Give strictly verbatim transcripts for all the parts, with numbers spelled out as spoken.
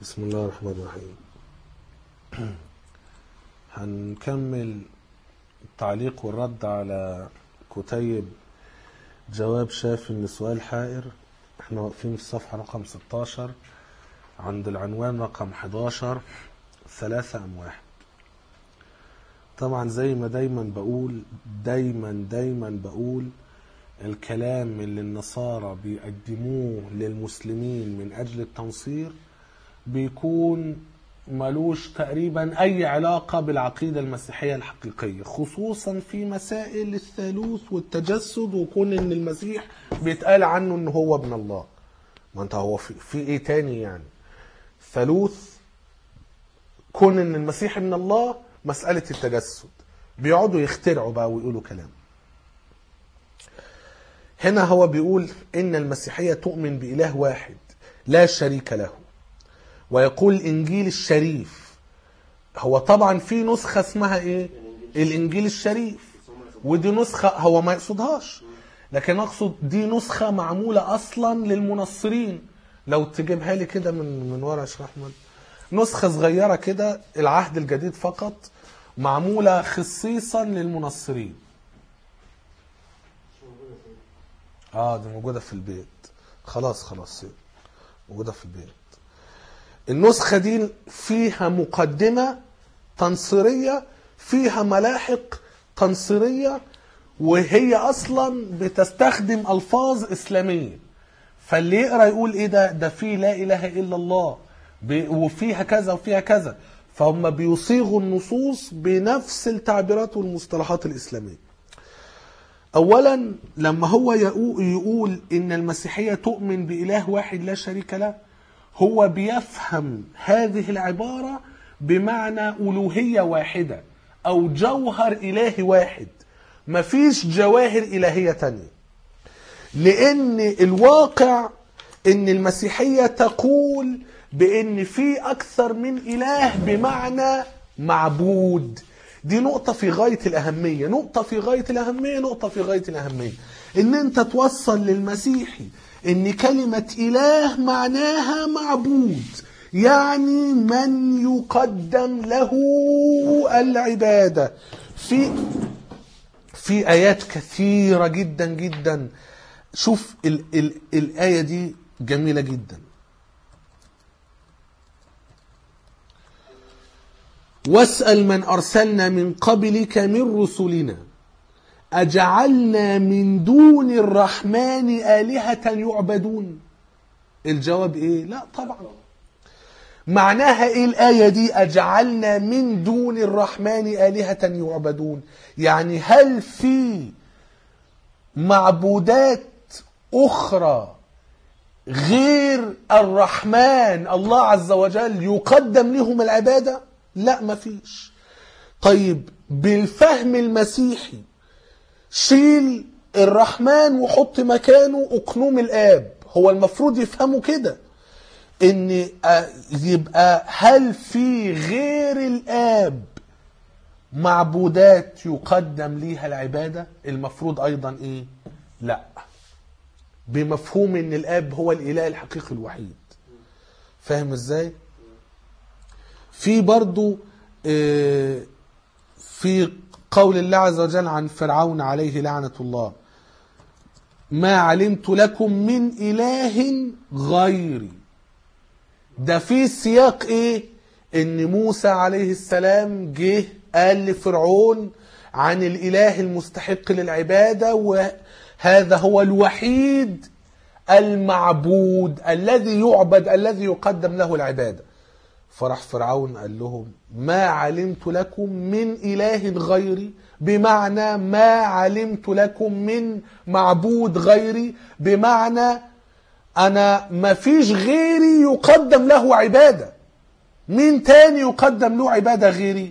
بسم الله الرحمن الرحيم. هنكمل التعليق والرد على كتيب جواب شافي لسؤال حائر. احنا واقفين في الصفحة رقم ستاشر عند العنوان رقم حداشر ثلاثة أم واحد. طبعا زي ما دايما بقول دايما دايما بقول الكلام اللي النصارى بيقدموه للمسلمين من أجل التنصير بيكون ملوش تقريبا أي علاقة بالعقيدة المسيحية الحقيقية، خصوصا في مسائل الثالوث والتجسد وكون إن المسيح بيتقال عنه إن هو ابن الله. ما أنت هو في, في إيه تاني يعني؟ ثالوث، كون إن المسيح ابن الله، مسألة التجسد، بيقعدوا يخترعوا بقى ويقولوا كلام. هنا هو بيقول إن المسيحية تؤمن بإله واحد لا شريك له، ويقول الإنجيل الشريف. هو طبعا في نسخة اسمها إيه؟ الإنجيل الشريف، ودي نسخة هو ما يقصدهاش، لكن أقصد دي نسخة معمولة أصلا للمنصرين. لو تجيبها لي كده من من ورا يا شيخ أحمد، نسخة صغيرة كده، العهد الجديد فقط، معمولة خصيصا للمنصرين. اه دي موجودة في البيت، خلاص خلاص موجودة في البيت. النسخة دي فيها مقدمة تنصيرية، فيها ملاحق تنصيرية، وهي أصلا بتستخدم ألفاظ إسلامية. فاللي يقرأ يقول إيه ده ده فيه لا إله إلا الله وفيها كذا وفيها كذا، فهم بيصيغوا النصوص بنفس التعبيرات والمصطلحات الإسلامية. أولا لما هو يقول إن المسيحية تؤمن بإله واحد لا شريك له، هو بيفهم هذه العبارة بمعنى ألوهية واحدة أو جوهر إلهي واحد، مفيش جواهر إلهية تانية. لأن الواقع إن المسيحية تقول بأن في أكثر من إله بمعنى معبود. دي نقطة في غاية الأهمية، نقطة في غاية الأهمية، نقطة في غاية الأهمية، إن أنت توصل للمسيحي إن كلمة إله معناها معبود، يعني من يقدم له العبادة. في في آيات كثيرة جدا جدا. شوف ال ال الآية دي جميلة جدا. واسأل من أرسلنا من قبلك من رسلنا أجعلنا من دون الرحمن آلهة يعبدون. الجواب إيه؟ لا طبعا. معناها إيه الآية دي أجعلنا من دون الرحمن آلهة يعبدون؟ يعني هل في معبودات أخرى غير الرحمن الله عز وجل يقدم لهم العبادة؟ لا مفيش. طيب بالفهم المسيحي شيل الرحمن وحط مكانه أقنوم الآب. هو المفروض يفهموا كده، ان يبقى هل في غير الآب معبودات يقدم ليها العبادة؟ المفروض ايضا ايه؟ لا، بمفهوم ان الآب هو الإله الحقيقي الوحيد. فاهم ازاي؟ في برضو في قول الله عز وجل عن فرعون عليه لعنة الله: ما علمت لكم من إله غيري. ده في سياق ايه؟ ان موسى عليه السلام جه قال لفرعون عن الإله المستحق للعبادة، وهذا هو الوحيد المعبود الذي يعبد الذي يقدم له العبادة. فرح فرعون قال لهم: ما علمت لكم من إله غيري، بمعنى ما علمت لكم من معبود غيري، بمعنى أنا ما فيش غيري يقدم له عبادة. مين تاني يقدم له عبادة غيري؟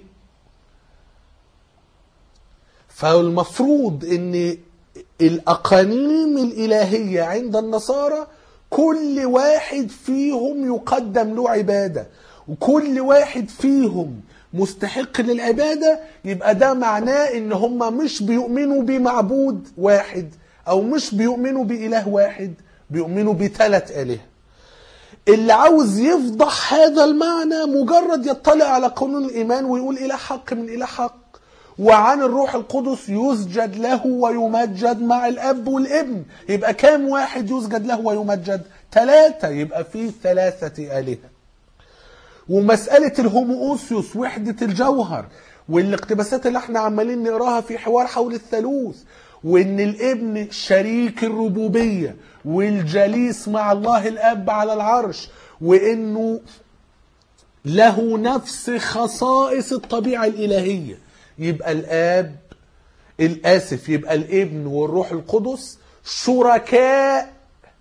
فالمفروض ان الأقانيم الإلهية عند النصارى كل واحد فيهم يقدم له عبادة، وكل واحد فيهم مستحق للعبادة. يبقى ده معناه ان هم مش بيؤمنوا بمعبود واحد، او مش بيؤمنوا بإله واحد، بيؤمنوا بثلاث آلهة. اللي عاوز يفضح هذا المعنى مجرد يطلع على قانون الإيمان ويقول إله حق من إله حق، وعن الروح القدس يسجد له ويمجد مع الأب والابن. يبقى كام واحد يسجد له ويمجد؟ ثلاثة، يبقى فيه ثلاثة آلهة. ومسألة الهوموؤوسيوس وحدة الجوهر والاقتباسات اللي احنا عمالين نقراها في حوار حول الثالوث، وان الابن شريك الربوبية والجليس مع الله الاب على العرش، وانه له نفس خصائص الطبيعة الالهية. يبقى الاب الاسف يبقى الابن والروح القدس شركاء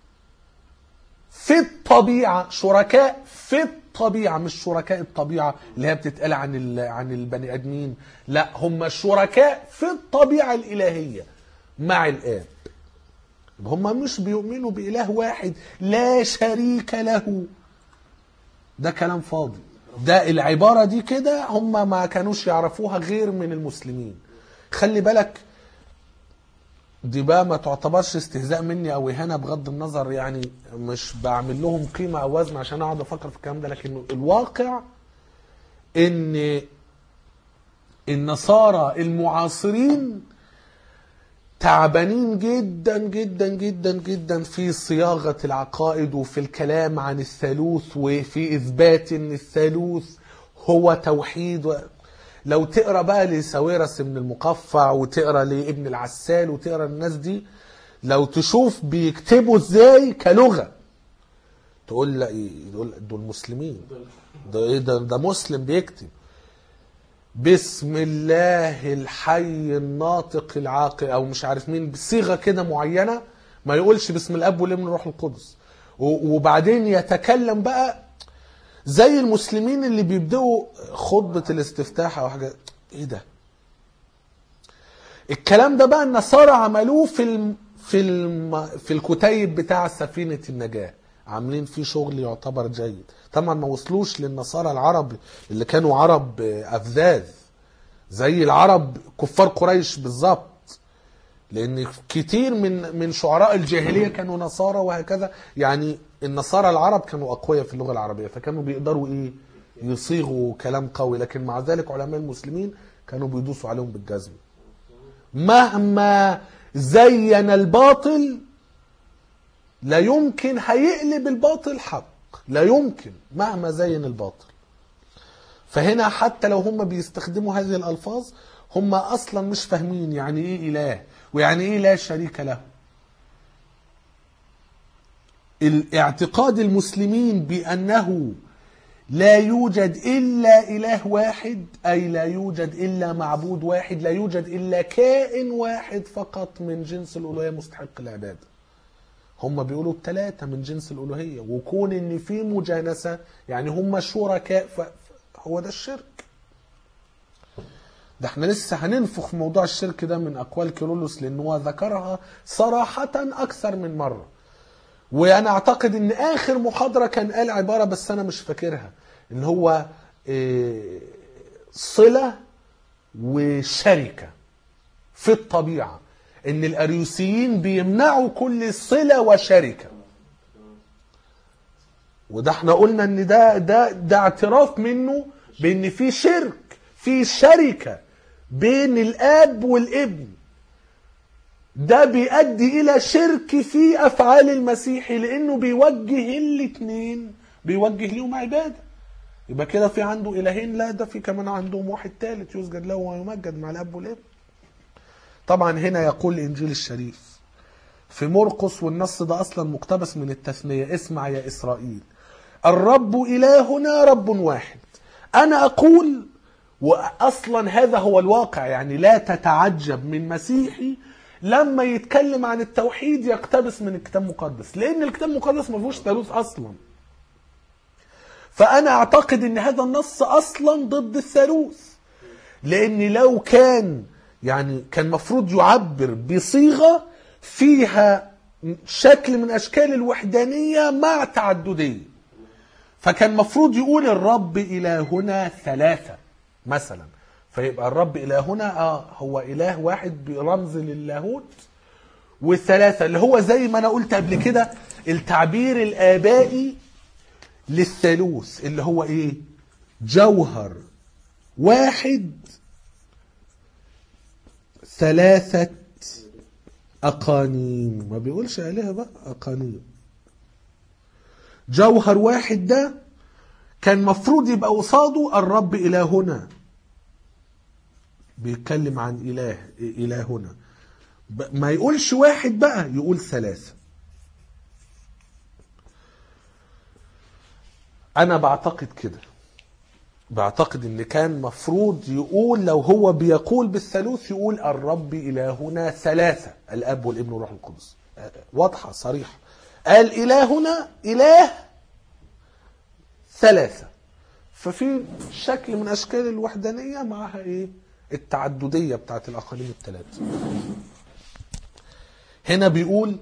في الطبيعة، شركاء في الطبيعة، مش شركاء الطبيعة اللي هي بتتقال عن عن البني ادمين، لا هم شركاء في الطبيعة الالهية مع الآب. هم مش بيؤمنوا بإله واحد لا شريك له، ده كلام فاضي. ده العبارة دي كده هم ما كانوش يعرفوها غير من المسلمين. خلي بالك دي بقى ما تعتبرش استهزاء مني او اهانة، بغض النظر يعني مش بعمل لهم قيمة او وزن عشان اقعد افكر في الكلام ده، لكن الواقع ان النصارى المعاصرين تعبانين جدا جدا جدا جدا في صياغة العقائد وفي الكلام عن الثالوث وفي إثبات أن الثالوث هو توحيد. و... لو تقرأ بقى لساويرس من المقفع وتقرأ لابن العسال وتقرأ الناس دي، لو تشوف بيكتبوا ازاي كلغة تقول لا ايه، دول مسلمين، ده ايه ده, ده مسلم بيكتب بسم الله الحي الناطق العاقل او مش عارف مين بصيغه كده معينه، ما يقولش بسم الاب والابن والروح القدس. وبعدين يتكلم بقى زي المسلمين اللي بيبدأوا خطبه الاستفتاح او حاجه. ايه ده الكلام ده بقى؟ النصارى عملوه في الم في الم في الكتيب بتاع سفينه النجاه، عاملين فيه شغل يعتبر جيد. طبعا ما وصلوش للنصارى العرب اللي كانوا عرب أفذاذ زي العرب كفار قريش بالظبط، لأن كتير من من شعراء الجاهلية كانوا نصارى وهكذا. يعني النصارى العرب كانوا أقوياء في اللغة العربية، فكانوا بيقدروا إيه يصيغوا كلام قوي، لكن مع ذلك علماء المسلمين كانوا بيدوسوا عليهم بالجزم. مهما زين الباطل لا يمكن هيقلب الباطل حق، لا يمكن مهما زين الباطل. فهنا حتى لو هم بيستخدموا هذه الألفاظ هم أصلا مش فاهمين يعني إيه إله ويعني إيه لا شريك له. الاعتقاد المسلمين بأنه لا يوجد إلا إله واحد، أي لا يوجد إلا معبود واحد، لا يوجد إلا كائن واحد فقط من جنس الألوهية مستحق العبادة. هم بيقولوا الثلاثة من جنس الألوهية، وكون إن في مجانسة يعني هم شركاء، هو ده الشرك. ده احنا لسه هننفخ في موضوع الشرك ده من أقوال كيرلس، لأنه هو ذكرها صراحة أكثر من مرة. وأنا أعتقد إن آخر محاضرة كان قال عبارة بس أنا مش فاكرها، إن هو صلة وشركة في الطبيعة، ان الاريوسيين بيمنعوا كل صلة وشركة. وده احنا قلنا ان ده ده ده اعتراف منه بان في شرك، في شركة بين الاب والابن. ده بيؤدي الى شرك في افعال المسيح، لانه بيوجه الاثنين، بيوجه لهم عبادة. يبقى كده في عنده الهين؟ لا، ده في كمان عندهم واحد ثالث يسجد له ويمجد مع الاب والابن. طبعا هنا يقول الإنجيل الشريف في مرقس، والنص ده أصلا مقتبس من التثنية: اسمع يا إسرائيل الرب إلهنا رب واحد. أنا أقول، وأصلا هذا هو الواقع، يعني لا تتعجب من مسيحي لما يتكلم عن التوحيد يقتبس من الكتاب المقدس، لأن الكتاب المقدس ما فيهوش ثالوث أصلا. فأنا أعتقد أن هذا النص أصلا ضد الثالوث، لأن لو كان يعني كان مفروض يعبر بصيغة فيها شكل من أشكال الوحدانية مع تعددية. فكان مفروض يقول الرب إلهنا ثلاثة مثلا، فيبقى الرب إلهنا آه هو إله واحد برمز للاهوت، والثلاثة اللي هو زي ما أنا قلت قبل كده التعبير الآبائي للثالوث اللي هو ايه؟ جوهر واحد ثلاثة أقانيم. ما بيقولش عليها بقى أقانيم. جوهر واحد ده كان مفروض يبقى قصاده الرب إلهنا. بيتكلم عن إله إلهنا. ما يقولش واحد بقى، يقول ثلاثة. أنا بعتقد كده، بعتقد ان كان مفروض يقول لو هو بيقول بالثالوث يقول الرب إلهنا ثلاثة، الأب والابن والروح القدس. واضحة صريحة. قال إلهنا إله ثلاثة، ففي شكل من أشكال الوحدانية معها إيه؟ التعددية بتاعت الأقاليم الثلاثة. هنا بيقول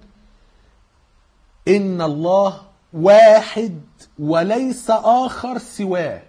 إن الله واحد وليس آخر سواه.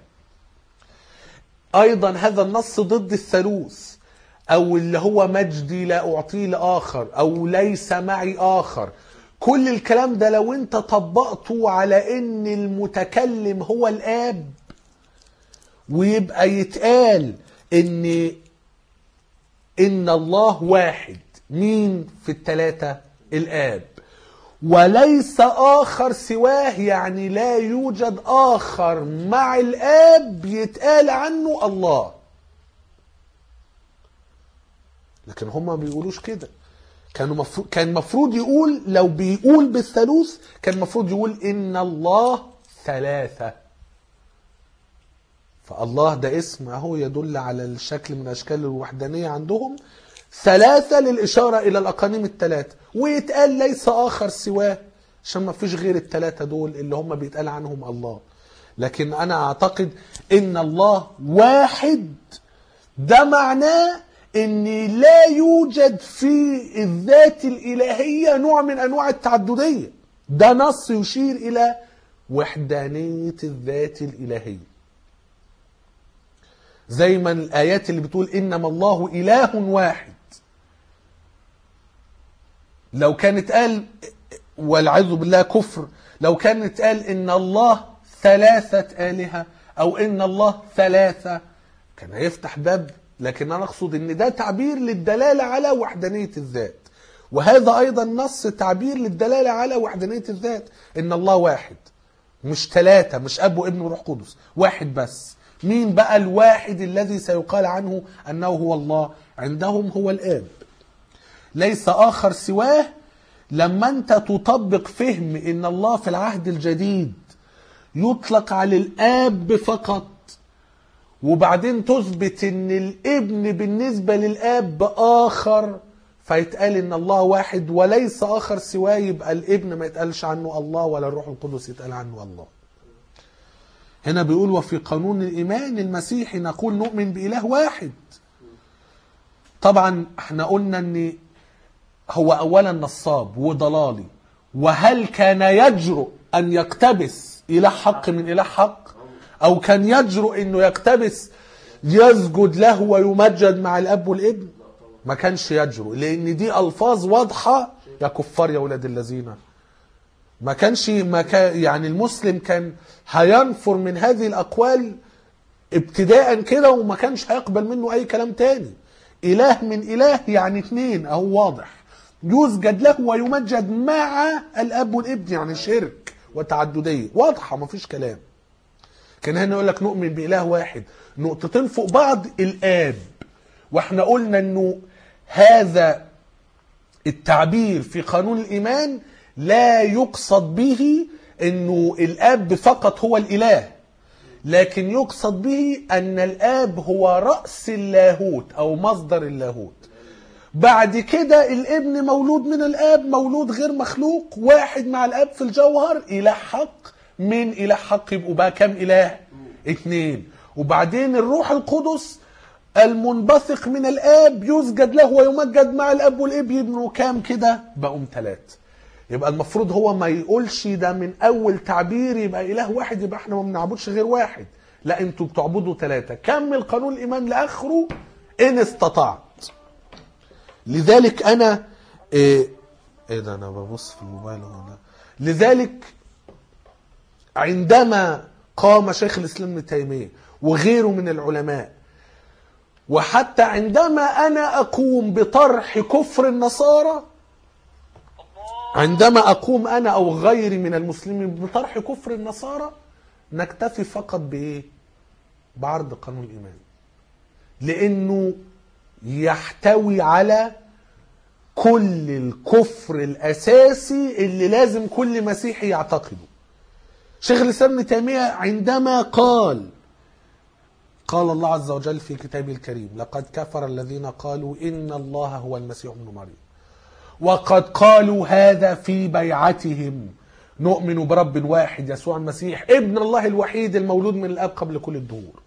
أيضا هذا النص ضد الثالوث، أو اللي هو مجدي لا أعطيه لآخر، أو ليس معي آخر. كل الكلام ده لو أنت طبقته على إن المتكلم هو الآب، ويبقى يتقال إن إن الله واحد. مين في الثلاثة؟ الآب. وليس آخر سواه، يعني لا يوجد آخر مع الآب يتقال عنه الله. لكن هم ما بيقولوش كده. كانوا مفروض كان مفروض يقول، لو بيقول بالثالوث كان مفروض يقول إن الله ثلاثة. فالله ده اسم اهو يدل على الشكل من أشكال الوحدانية عندهم. ثلاثة للإشارة إلى الأقانيم الثلاثة، ويتقال ليس آخر سواه عشان ما فيش غير الثلاثة دول اللي هم بيتقال عنهم الله. لكن أنا أعتقد إن الله واحد، ده معناه إن لا يوجد في الذات الإلهية نوع من أنواع التعددية. ده نص يشير إلى وحدانية الذات الإلهية، زي ما الآيات اللي بتقول إنما الله إله واحد. لو كانت قال والعياذ بالله كفر، لو كانت قال إن الله ثلاثة آلهة أو إن الله ثلاثة، كان هيفتح باب. لكن أنا أقصد إن ده تعبير للدلالة على وحدانية الذات، وهذا أيضا نص تعبير للدلالة على وحدانية الذات. إن الله واحد، مش ثلاثة، مش أب وابن وروح قدس، واحد بس. مين بقى الواحد الذي سيقال عنه أنه هو الله؟ عندهم هو الآب، ليس آخر سواه. لما أنت تطبق فهم إن الله في العهد الجديد يطلق على الآب فقط، وبعدين تثبت إن الابن بالنسبة للآب آخر، فيتقال إن الله واحد وليس آخر سواه، يبقى الابن ما يتقالش عنه الله ولا الروح القدس يتقال عنه الله. هنا بيقول وفي قانون الإيمان المسيحي نقول نؤمن بإله واحد. طبعا احنا قلنا ان هو اولا نصاب وضلالي، وهل كان يجرؤ ان يقتبس إله حق من إله حق؟ او كان يجرؤ انه يقتبس يسجد له ويمجد مع الاب والابن؟ ما كانش يجرؤ، لان دي الفاظ واضحة يا كفار يا ولاد الذين. ما كانش ما كان يعني المسلم كان هينفر من هذه الأقوال ابتداء كده، وما كانش هيقبل منه أي كلام تاني. إله من إله يعني اثنين أهو واضح، يسجد له ويمجد مع الأب والابن، يعني شرك وتعددية واضحة ما فيش كلام. كان هنا يقول لك نؤمن بإله واحد، نقطتين فوق بعض الآب. واحنا قلنا انه هذا التعبير في قانون الإيمان لا يقصد به انه الاب فقط هو الاله، لكن يقصد به ان الاب هو رأس اللاهوت او مصدر اللاهوت. بعد كده الابن مولود من الاب، مولود غير مخلوق، واحد مع الاب في الجوهر، اله حق من اله حق. يبقوا بقى كم اله؟ اتنين. وبعدين الروح القدس المنبثق من الاب يسجد له ويمجد مع الاب والابن، يبقوا كام كده؟ بقوا ثلاثة. يبقى المفروض هو ما يقولش ده من اول تعبير يبقى اله واحد يبقى احنا ما بنعبدش غير واحد، لا انتوا بتعبدوا ثلاثة. كمل قانون الايمان لاخره ان استطعت. لذلك انا ايه, إيه ده انا ببص في الموبايل هنا. لذلك عندما قام شيخ الإسلام ابن تيمية وغيره من العلماء، وحتى عندما أنا أقوم بطرح كفر النصارى، عندما أقوم أنا أو غيري من المسلمين بطرح كفر النصارى، نكتفي فقط بإيه؟ بعرض قانون الإيمان، لأنه يحتوي على كل الكفر الأساسي اللي لازم كل مسيحي يعتقده. شيخ الإسلام ابن تيمية عندما قال قال الله عز وجل في كتابه الكريم: لقد كفر الذين قالوا إن الله هو المسيح ابن مريم وقد قالوا هذا في بيعتهم نؤمن برب واحد يسوع المسيح ابن الله الوحيد المولود من الآب قبل كل الدهور.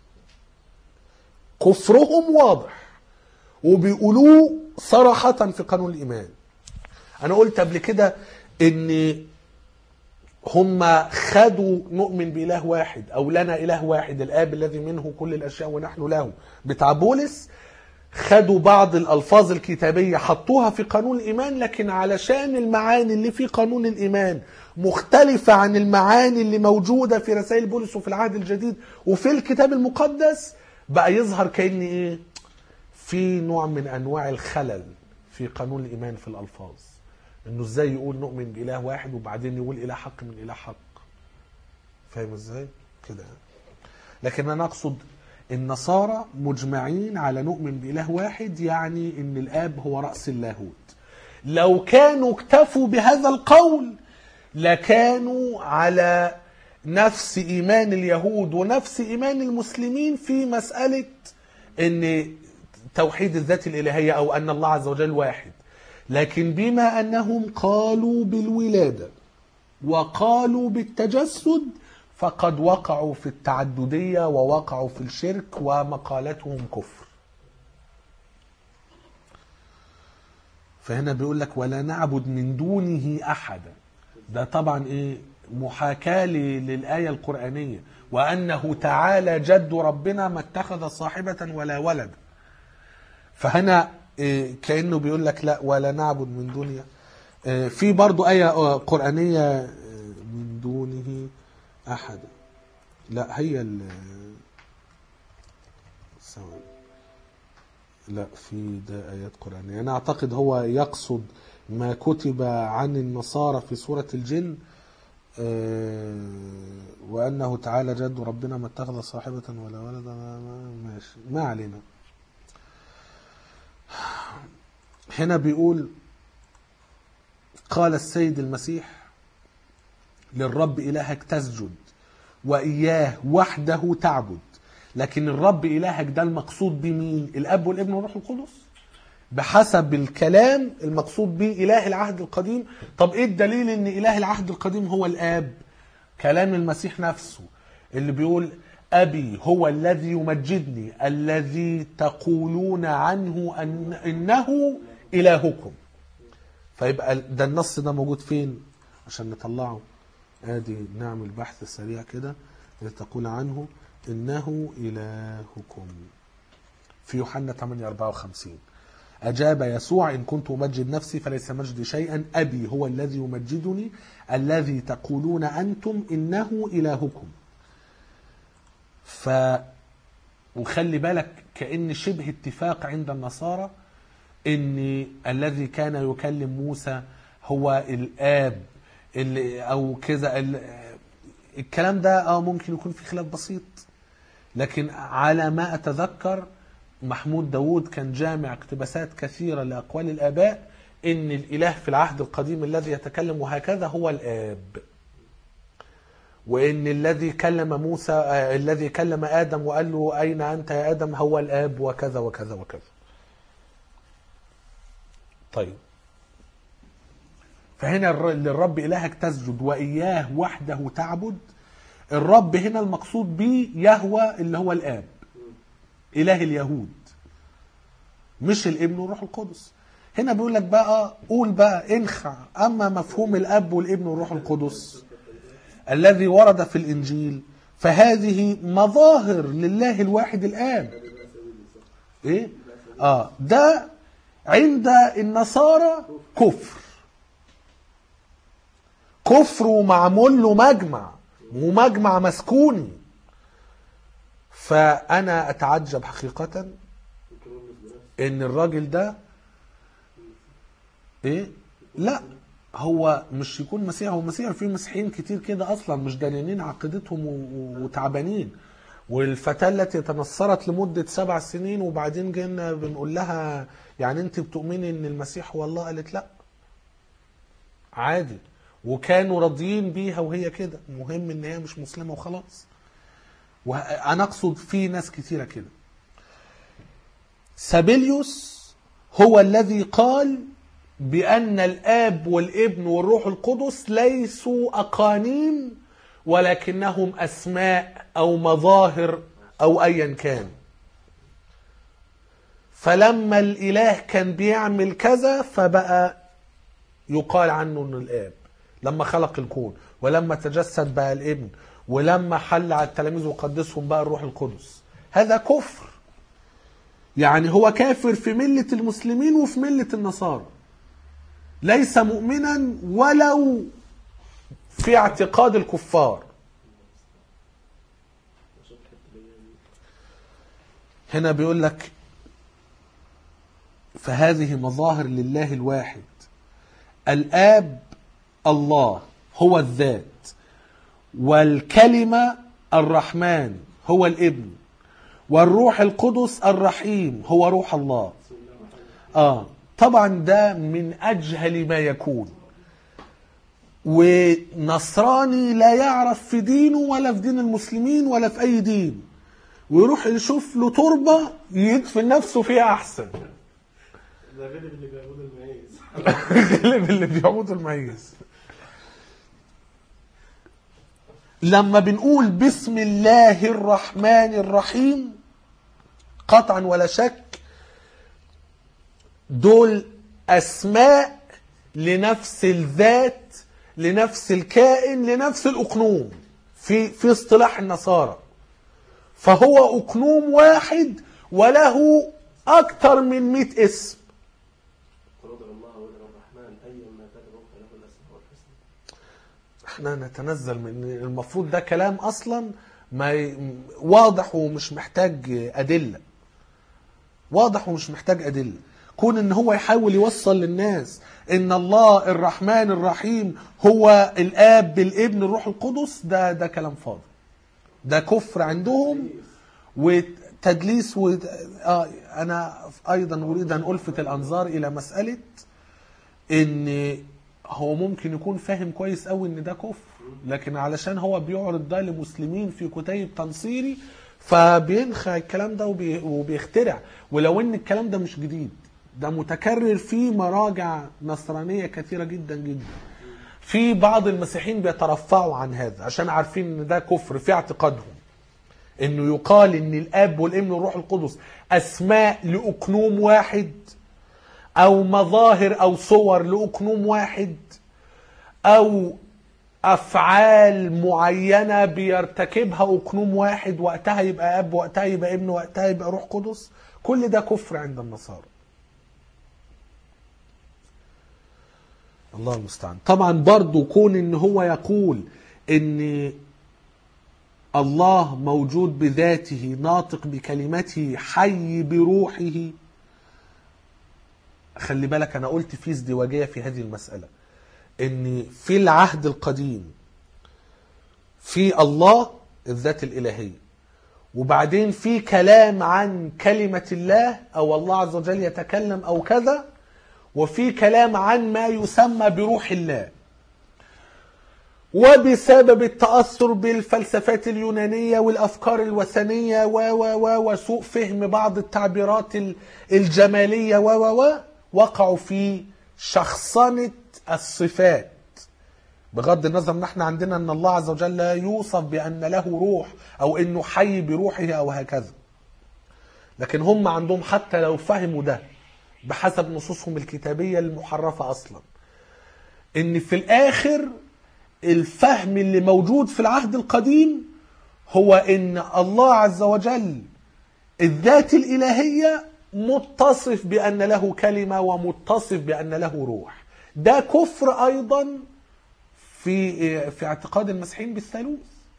كفرهم واضح وبيقولوه صراحة في قانون الإيمان. أنا قلت قبل كده إن هم خدوا نؤمن بإله واحد أو لنا إله واحد الآب الذي منه كل الأشياء ونحن له بتاع بولس، خدوا بعض الألفاظ الكتابية حطوها في قانون الإيمان، لكن علشان المعاني اللي في قانون الإيمان مختلفة عن المعاني اللي موجودة في رسائل بولس وفي العهد الجديد وفي الكتاب المقدس، بقى يظهر كأن إيه؟ في نوع من أنواع الخلل في قانون الإيمان في الألفاظ. إنه إزاي يقول نؤمن بإله واحد وبعدين يقول إله حق من إله حق؟ فاهم إزاي؟ كده. لكن أنا أقصد النصارى مجمعين على نؤمن بإله واحد، يعني إن الآب هو رأس اللاهوت. لو كانوا اكتفوا بهذا القول لكانوا على نفس إيمان اليهود ونفس إيمان المسلمين في مسألة إن توحيد الذات الإلهية أو أن الله عز وجل واحد. لكن بما أنهم قالوا بالولادة وقالوا بالتجسد فقد وقعوا في التعددية ووقعوا في الشرك ومقالتهم كفر. فهنا بيقول لك ولا نعبد من دونه أحدا. ده طبعا إيه؟ محاكاة للآية القرآنية: وأنه تعالى جد ربنا ما اتخذ صاحبة ولا ولد. فهنا إيه؟ كأنه بيقول لك لا، ولا نعبد من دونه. إيه؟ في برضو آية قرآنية من دونه أحد. لا هي ال لا في ده آيات قرآنية. أنا أعتقد هو يقصد ما كتب عن النصارى في سورة الجن: وأنه تعالى جد ربنا ما اتخذ صاحبة ولا ولدا. ماشي، ما علينا. هنا بيقول: قال السيد المسيح للرب إلهك تسجد وإياه وحده تعبد. لكن الرب إلهك ده المقصود بمين؟ الأب والابن والروح القدس بحسب الكلام المقصود به إله العهد القديم. طب إيه الدليل إن إله العهد القديم هو الآب؟ كلام المسيح نفسه اللي بيقول: أبي هو الذي يمجدني الذي تقولون عنه أن إنه إلهكم. فيبقى ده النص ده موجود فين عشان نطلعه؟ ادي نعمل بحث سريع كده. تقول عنه إنه إلهكم في يوحنا ثمانية أربعة وخمسين. أجاب يسوع: إن كنت أمجد نفسي فليس مجدي شيئا، أبي هو الذي يمجدني الذي تقولون أنتم إنه إلهكم. ف وخلي بالك كأن شبه اتفاق عند النصارى إن الذي كان يكلم موسى هو الآب اللي أو كذا. الكلام ده اه ممكن يكون في خلاف بسيط، لكن على ما أتذكر محمود داود كان جامع اقتباسات كثيرة لأقوال الآباء إن الإله في العهد القديم الذي يتكلم وهكذا هو الآب، وإن الذي كلم موسى آه الذي كلم آدم وقال له أين أنت يا آدم هو الآب وكذا وكذا وكذا. طيب، فهنا للرب إلهك تسجد وإياه وحده تعبد. الرب هنا المقصود به يهوى اللي هو الآب، إله اليهود، مش الابن والروح القدس. هنا بيقول لك بقى قول بقى انخع. أما مفهوم الأب والابن والروح القدس الذي ورد في الإنجيل فهذه مظاهر لله الواحد الآب. إيه؟ آه ده عند النصارى كفر كفر ومعمول له مجمع ومجمع مسكوني. فأنا أتعجب حقيقة إن الراجل ده إيه؟ لا، هو مش يكون مسيح، هو مسيح. في مسيحيين كتير كده أصلا مش دانيين عقيدتهم وتعبانين. والفتاة التي تنصرت لمدة سبع سنين وبعدين جينا بنقول لها يعني أنت بتؤمني إن المسيح هو الله؟ قالت لا عادي، وكانوا راضيين بيها وهي كده، مهم إن هي مش مسلمة وخلاص. وأنا أقصد في ناس كتيرة كده. سابيليوس هو الذي قال بأن الآب والابن والروح القدس ليسوا أقانيم ولكنهم أسماء أو مظاهر أو أيا كان. فلما الإله كان بيعمل كذا فبقى يقال عنه أنه الآب لما خلق الكون، ولما تجسد بقى الابن، ولما حل على التلاميذ وقدسهم بقى الروح القدس. هذا كفر. يعني هو كافر في ملة المسلمين وفي ملة النصارى، ليس مؤمنا ولو في اعتقاد الكفار. هنا بيقول لك فهذه مظاهر لله الواحد. الآب الله هو الذات، والكلمة الرحمن هو الابن، والروح القدس الرحيم هو روح الله. آه طبعا ده من أجهل ما يكون، ونصراني لا يعرف في دينه ولا في دين المسلمين ولا في أي دين، ويروح يشوف له تربة يدفن نفسه فيها أحسن. ده غلب اللي بيعبدوا المعيز. غلب اللي بيعبدوا المعيز. لما بنقول بسم الله الرحمن الرحيم قطعا ولا شك دول أسماء لنفس الذات، لنفس الكائن، لنفس الأقنوم في في اصطلاح النصارى. فهو أقنوم واحد وله أكثر من مئة اسم. احنا نتنزل من المفروض ده كلام اصلا ما واضح ومش محتاج ادله، واضح ومش محتاج ادله. كون ان هو يحاول يوصل للناس ان الله الرحمن الرحيم هو الاب بالابن الروح القدس، ده ده كلام فاضي، ده كفر عندهم وتدليس و... آه انا ايضا اريد ان الفت الانظار الى مساله ان هو ممكن يكون فاهم كويس قوي ان ده كفر، لكن علشان هو بيعرض ده لمسلمين في كتيب تنصيري فبينخى الكلام ده وبي... وبيخترع. ولو ان الكلام ده مش جديد، ده متكرر في مراجع نصرانية كثيرة جدا جدا. في بعض المسيحيين بيترفعوا عن هذا عشان عارفين ان ده كفر في اعتقادهم، انه يقال ان الاب والابن والروح القدس اسماء لأقنوم واحد، او مظاهر او صور لأقنوم واحد، او افعال معينة بيرتكبها أقنوم واحد، وقتها يبقى اب، وقتها يبقى ابن، وقتها يبقى روح قدس. كل ده كفر عند النصارى. الله المستعان. طبعا برضو كون ان هو يقول ان الله موجود بذاته، ناطق بكلمته، حي بروحه. خلي بالك انا قلت في ازدواجية في هذه المسألة، ان في العهد القديم في الله الذات الالهية، وبعدين في كلام عن كلمة الله او الله عز وجل يتكلم او كذا، وفي كلام عن ما يسمى بروح الله. وبسبب التأثر بالفلسفات اليونانية والأفكار الوثنية و و و وسوء فهم بعض التعبيرات الجمالية و و و وقعوا في شخصنة الصفات، بغض النظر ان احنا عندنا ان الله عز وجل يوصف بأن له روح او انه حي بروحه او هكذا. لكن هم عندهم حتى لو فهموا ده بحسب نصوصهم الكتابية المحرفة اصلا، ان في الاخر الفهم اللي موجود في العهد القديم هو ان الله عز وجل الذات الالهية متصف بان له كلمة ومتصف بان له روح. ده كفر ايضا في في اعتقاد المسيحيين بالثالوث.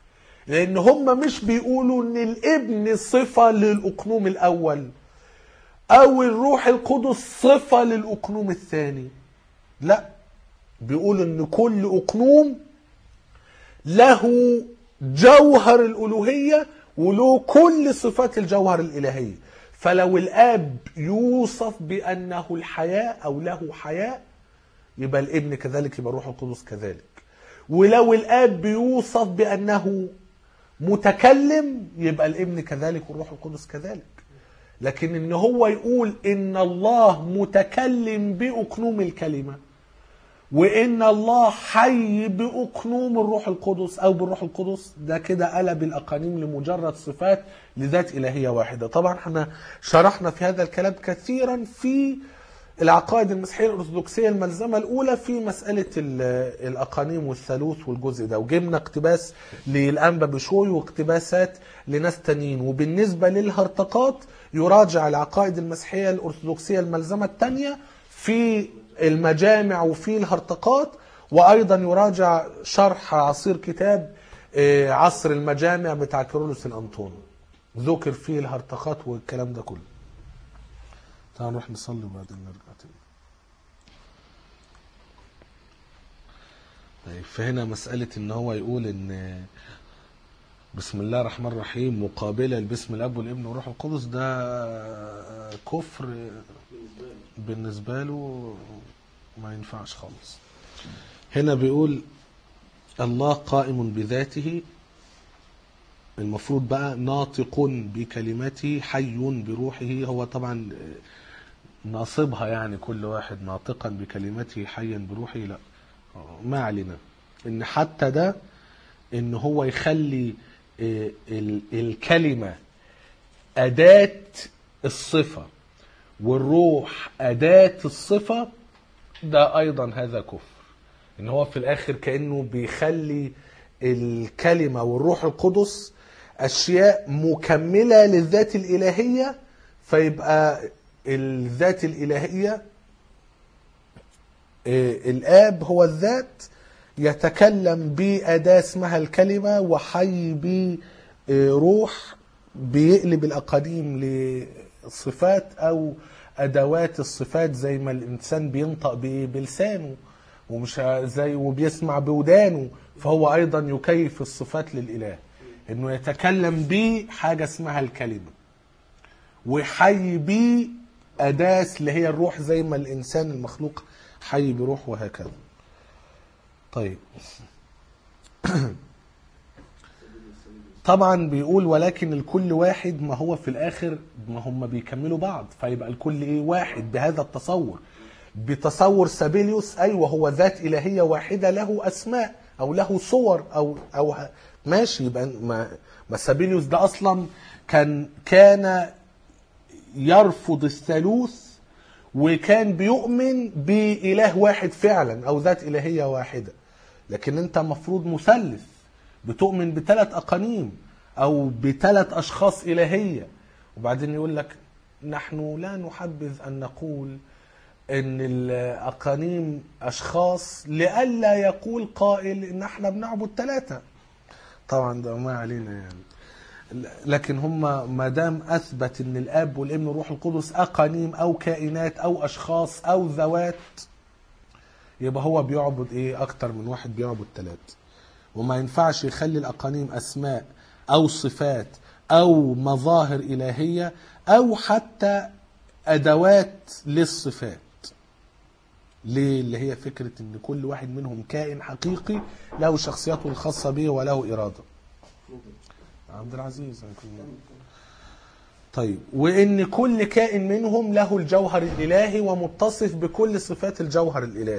لان هم مش بيقولوا ان الابن صفة للأقنوم الاول او الروح القدس صفة للأقنوم الثاني. لا، بيقولوا ان كل أقنوم له جوهر الألوهية وله كل صفات الجوهر الإلهية. فلو الآب يوصف بأنه الحياة أو له حياة يبقى الابن كذلك، يبقى الروح القدس كذلك. ولو الآب بيوصف بأنه متكلم يبقى الابن كذلك والروح القدس كذلك. لكن ان هو يقول ان الله متكلم بأقنوم الكلمة وان الله حي بأقنوم الروح القدس او بالروح القدس، ده كده قلب الأقانيم لمجرد صفات لذات إلهية واحدة. طبعا احنا شرحنا في هذا الكلام كثيرا في العقائد المسيحية الأرثوذكسية الملزمة الأولى في مسألة الأقانيم والثالوث والجزء ده، وجبنا اقتباس للأنبا بشوي واقتباسات لناس تانيين. وبالنسبة للهرطقات يراجع العقائد المسيحية الأرثوذكسية الملزمة الثانية في المجامع وفي الهرطقات، وأيضا يراجع شرح عصير كتاب عصر المجامع بتاع كيرلس الأنطوني، ذكر فيه الهرطقات والكلام ده كله. تعالوا نروح نصلي وبعدين نرجع تاني. طيب، فهنا مسألة ان هو يقول ان بسم الله الرحمن الرحيم مقابلة باسم الاب والابن والروح القدس، ده كفر بالنسبة له، ما ينفعش خالص. هنا بيقول الله قائم بذاته، المفروض بقى ناطق بكلمته حي بروحه. هو طبعا ناصبها يعني كل واحد ناطقا بكلمته حيا بروحه، لا ما علينا. ان حتى ده ان هو يخلي الكلمة أداة الصفة والروح أداة الصفة، ده أيضا هذا كفر. ان هو في الآخر كأنه بيخلي الكلمة والروح القدس أشياء مكملة للذات الإلهية، فيبقى الذات الإلهية الآب هو الذات يتكلم بأداة اسمها الكلمة، وحي بروح بيقلب الأقانيم لصفات أو أدوات الصفات، زي ما الإنسان بينطق بلسانه ومش زي وبيسمع بودانه، فهو أيضا يكيف الصفات للإله إنه يتكلم بحاجة اسمها الكلمة، وحي بأداة اللي هي الروح زي ما الإنسان المخلوق حي بروح، وهكذا. طيب طبعا بيقول ولكن الكل واحد، ما هو في الآخر ما هم بيكملوا بعض، فيبقى الكل إيه واحد بهذا التصور، بتصور سابيليوس. أيوة، هو ذات إلهية واحدة له أسماء أو له صور أو أو ماشي. يبقى ما, ما سابيليوس ده أصلا كان كان يرفض الثالوث، وكان بيؤمن بإله واحد فعلا أو ذات إلهية واحدة. لكن أنت مفروض مثلث، بتؤمن بثلاث أقانيم أو بثلاث أشخاص إلهية، وبعدين يقول لك نحن لا نحبذ أن نقول أن الأقانيم أشخاص لئلا يقول قائل إن احنا بنعبد ثلاثة. طبعا ده ما علينا يعني. لكن هم ما دام أثبت أن الآب والابن والروح القدس أقانيم أو كائنات أو أشخاص أو ذوات، يبقى هو بيعبد إيه أكتر من واحد، بيعبد ثلاثة. وما ينفعش يخلي الأقانيم أسماء أو صفات أو مظاهر إلهية أو حتى أدوات للصفات. ليه؟ اللي هي فكرة أن كل واحد منهم كائن حقيقي له شخصيته الخاصة به وله إرادة. عبد العزيز. طيب، وإن كل كائن منهم له الجوهر الإلهي ومتصف بكل صفات الجوهر الإلهي.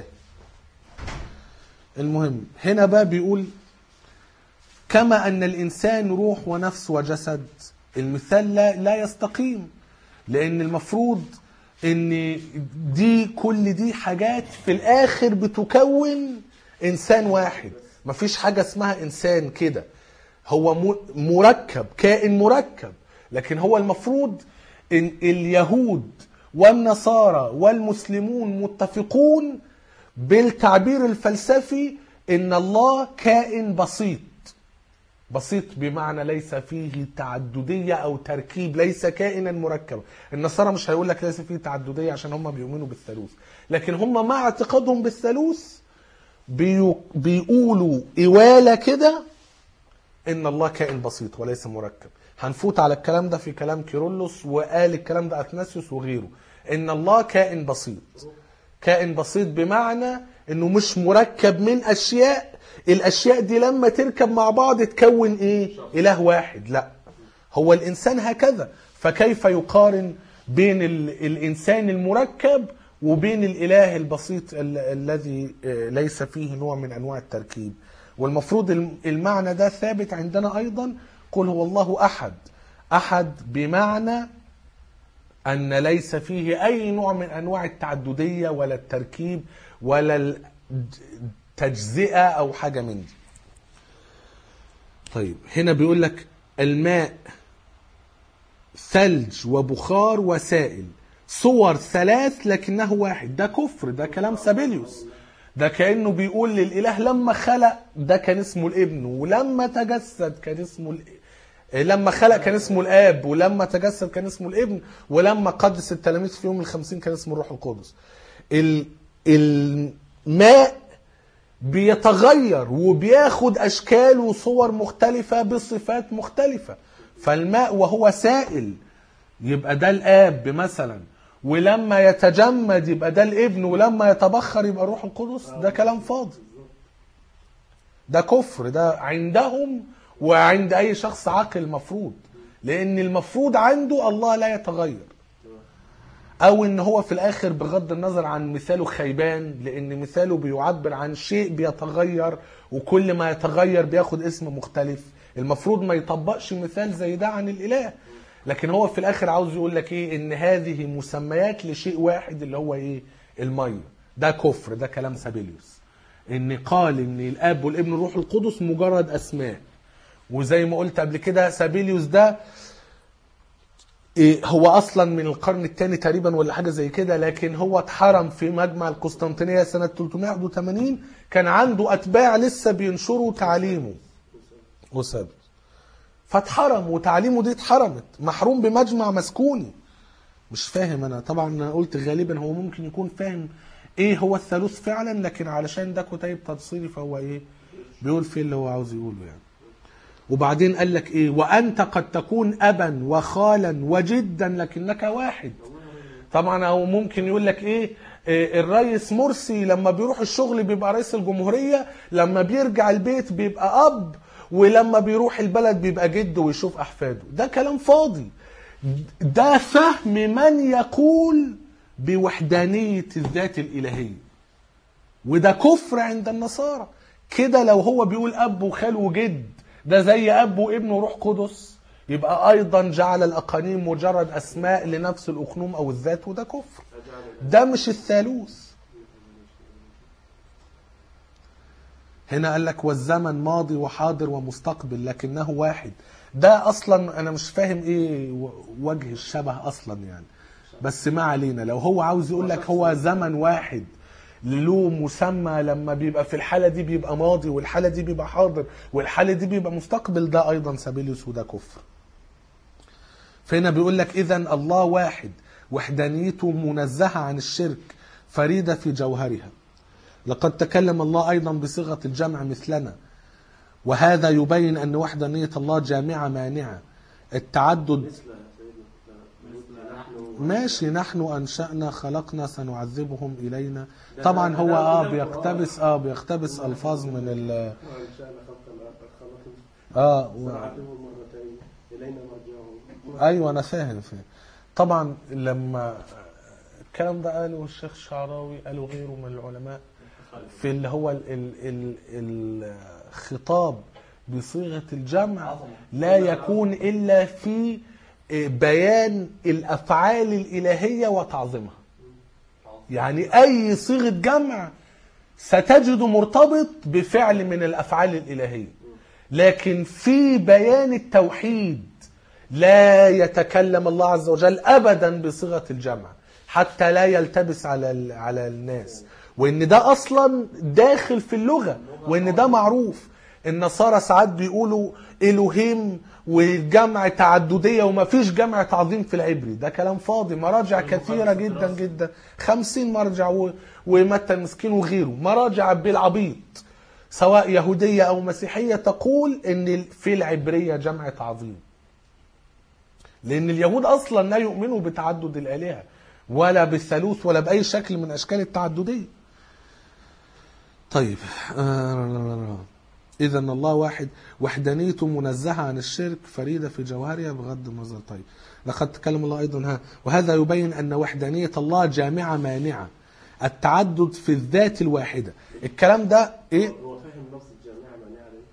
المهم هنا بقى بيقول كما أن الإنسان روح ونفس وجسد، المثال لا, لا يستقيم، لأن المفروض أن دي كل دي حاجات في الآخر بتكون إنسان واحد. مفيش حاجة اسمها إنسان كده، هو مركب، كائن مركب. لكن هو المفروض ان اليهود والنصارى والمسلمون متفقون بالتعبير الفلسفي ان الله كائن بسيط، بسيط بمعنى ليس فيه تعددية أو تركيب، ليس كائنا مركبا. النصارى مش هيقول لك ليس فيه تعددية عشان هم بيؤمنوا بالثالوث، لكن هم مع اعتقادهم بالثالوث بيقولوا إوالة كده إن الله كائن بسيط وليس مركب. هنفوت على الكلام ده في كلام كيرلس، وقال الكلام ده أثناسيوس وغيره، إن الله كائن بسيط. كائن بسيط بمعنى إنه مش مركب من أشياء، الأشياء دي لما تركب مع بعض تكون إيه؟ إله واحد. لا، هو الإنسان هكذا، فكيف يقارن بين الإنسان المركب وبين الإله البسيط الذي ليس فيه نوع من أنواع التركيب؟ والمفروض المعنى ده ثابت عندنا أيضا. قل هو الله أحد. أحد بمعنى أن ليس فيه أي نوع من أنواع التعددية ولا التركيب ولا التجزئة أو حاجة من دي. طيب هنا بيقول لك الماء ثلج وبخار وسائل، صور ثلاث لكنه واحد. ده كفر، ده كلام سابيليوس. ده كأنه بيقول للإله لما خلق ده كان اسمه الابن، ولما تجسد كان اسمه ال... لما خلق كان اسمه الآب، ولما تجسد كان اسمه الابن، ولما قدس التلاميذ في يوم الخمسين كان اسمه الروح القدس. ال... الماء بيتغير وبياخد أشكال وصور مختلفة بصفات مختلفة. فالماء وهو سائل يبقى ده الآب مثلا، ولما يتجمد يبقى ده الابن، ولما يتبخر يبقى الروح القدس. ده كلام فاضي، ده كفر، ده عندهم وعند أي شخص عاقل مفروض، لأن المفروض عنده الله لا يتغير، أو إن هو في الآخر بغض النظر عن مثاله خيبان، لأن مثاله بيعبر عن شيء بيتغير، وكل ما يتغير بياخد اسم مختلف. المفروض ما يطبقش مثال زي ده عن الإله، لكن هو في الآخر عاوز يقول لك إيه؟ إن هذه مسميات لشيء واحد اللي هو إيه؟ المية. ده كفر، ده كلام سابيليوس، إن قال إن الآب والابن والروح القدس مجرد أسماء. وزي ما قلت قبل كده سابيليوس ده إيه؟ هو أصلا من القرن الثاني تقريبا ولا حاجة زي كده، لكن هو اتحرم في مجمع القسطنطينية سنة ثلاثمائة وواحد وثمانين. كان عنده أتباع لسه بينشروا تعليمه وسابيليوس، فاتحرم، وتعليمه دي اتحرمت، محروم بمجمع مسكوني. مش فاهم انا طبعا، انا قلت غالبا هو ممكن يكون فاهم ايه هو الثالوث فعلا، لكن علشان ده كتيب تفصيلي فهو ايه بيقول فيه اللي هو عاوز يقوله يعني. وبعدين قال لك ايه؟ وانت قد تكون ابا وخالا وجدا لكنك واحد. طبعا او ممكن يقول لك ايه؟ إيه الرئيس مرسي لما بيروح الشغل بيبقى رئيس الجمهورية، لما بيرجع البيت بيبقى اب، ولما بيروح البلد بيبقى جد ويشوف أحفاده. ده كلام فاضي، ده فهم من يقول بوحدانية الذات الإلهية، وده كفر عند النصارى. كده لو هو بيقول أب وخال وجد ده زي أب وابن وروح قدس، يبقى أيضا جعل الأقانيم مجرد أسماء لنفس الأقنوم أو الذات، وده كفر. ده مش الثالوث. هنا قال لك والزمن ماضي وحاضر ومستقبل لكنه واحد. ده اصلا انا مش فاهم ايه وجه الشبه اصلا يعني، بس ما علينا. لو هو عاوز يقول لك هو زمن واحد له مسمى، لما بيبقى في الحالة دي بيبقى ماضي، والحالة دي بيبقى حاضر، والحالة دي بيبقى مستقبل، ده ايضا سابيليوس وده كفر. فهنا بيقول لك اذن الله واحد، وحدانيته منزهة عن الشرك، فريدة في جوهرها. لقد تكلم الله أيضا بصيغة الجمع مثلنا، وهذا يبين أن وحدانية الله جامعة مانعة. التعدد ماشي، نحن أنشأنا خلقنا سنعذبهم إلينا. طبعا هو آه بيقتبس آه بيقتبس ألفاظ من ال آه و... أيوة أنا فاهم فاهم. طبعا لما الكلام ده قاله الشيخ الشعراوي، قاله غيره من العلماء، في اللي هو ال ال ال الخطاب بصيغة الجمع لا يكون إلا في بيان الأفعال الإلهية وتعظيمها. يعني أي صيغة جمع ستجد مرتبط بفعل من الأفعال الإلهية، لكن في بيان التوحيد لا يتكلم الله عز وجل أبدا بصيغة الجمع حتى لا يلتبس على على الناس، وإن ده أصلا داخل في اللغة، وإن ده معروف. النصارى ساعات بيقولوا إلهيم والجمع تعددية وما فيش جمع تعظيم في العبري. ده كلام فاضي. مراجع كثيرة جدا جدا، خمسين مرجع و... ومتى المسكين وغيره، مراجع بالعبيط سواء يهودية أو مسيحية تقول إن في العبرية جمع تعظيم، لأن اليهود أصلا لا يؤمنوا بتعدد الآلهة ولا بالثالوث ولا بأي شكل من أشكال التعددية. طيب آه إذا الله واحد، وحدانيته منزهة عن الشرك، فريدة في جوهرها بغض النظر. طيب لقد تكلم الله أيضا ها وهذا يبين أن وحدانية الله جامعة مانعة التعدد في الذات الواحدة. الكلام ده إيه؟ هو فاهم نفس الجامعة مانعة ليه؟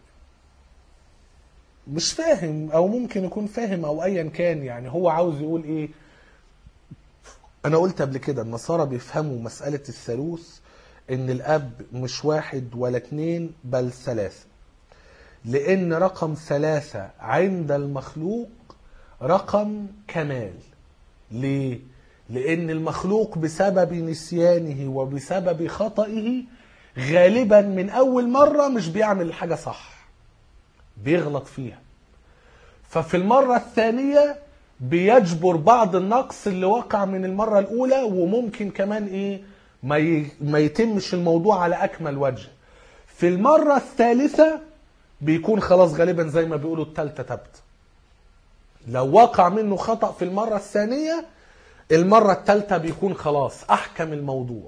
مش فاهم، أو ممكن يكون فاهم أو أيا كان. يعني هو عاوز يقول إيه؟ أنا قلت قبل كده النصارى بيفهموا مسألة الثالوث إن الأب مش واحد ولا اتنين بل ثلاثة، لأن رقم ثلاثة عند المخلوق رقم كمال. ليه؟ لأن المخلوق بسبب نسيانه وبسبب خطئه غالبا من أول مرة مش بيعمل الحاجة صح، بيغلط فيها. ففي المرة الثانية بيجبر بعض النقص اللي وقع من المرة الأولى، وممكن كمان إيه ما ما يتمش الموضوع على أكمل وجه. في المرة الثالثة بيكون خلاص غالبا زي ما بيقولوا التالتة تبت. لو وقع منه خطأ في المرة الثانية، المرة الثالثة بيكون خلاص أحكم الموضوع.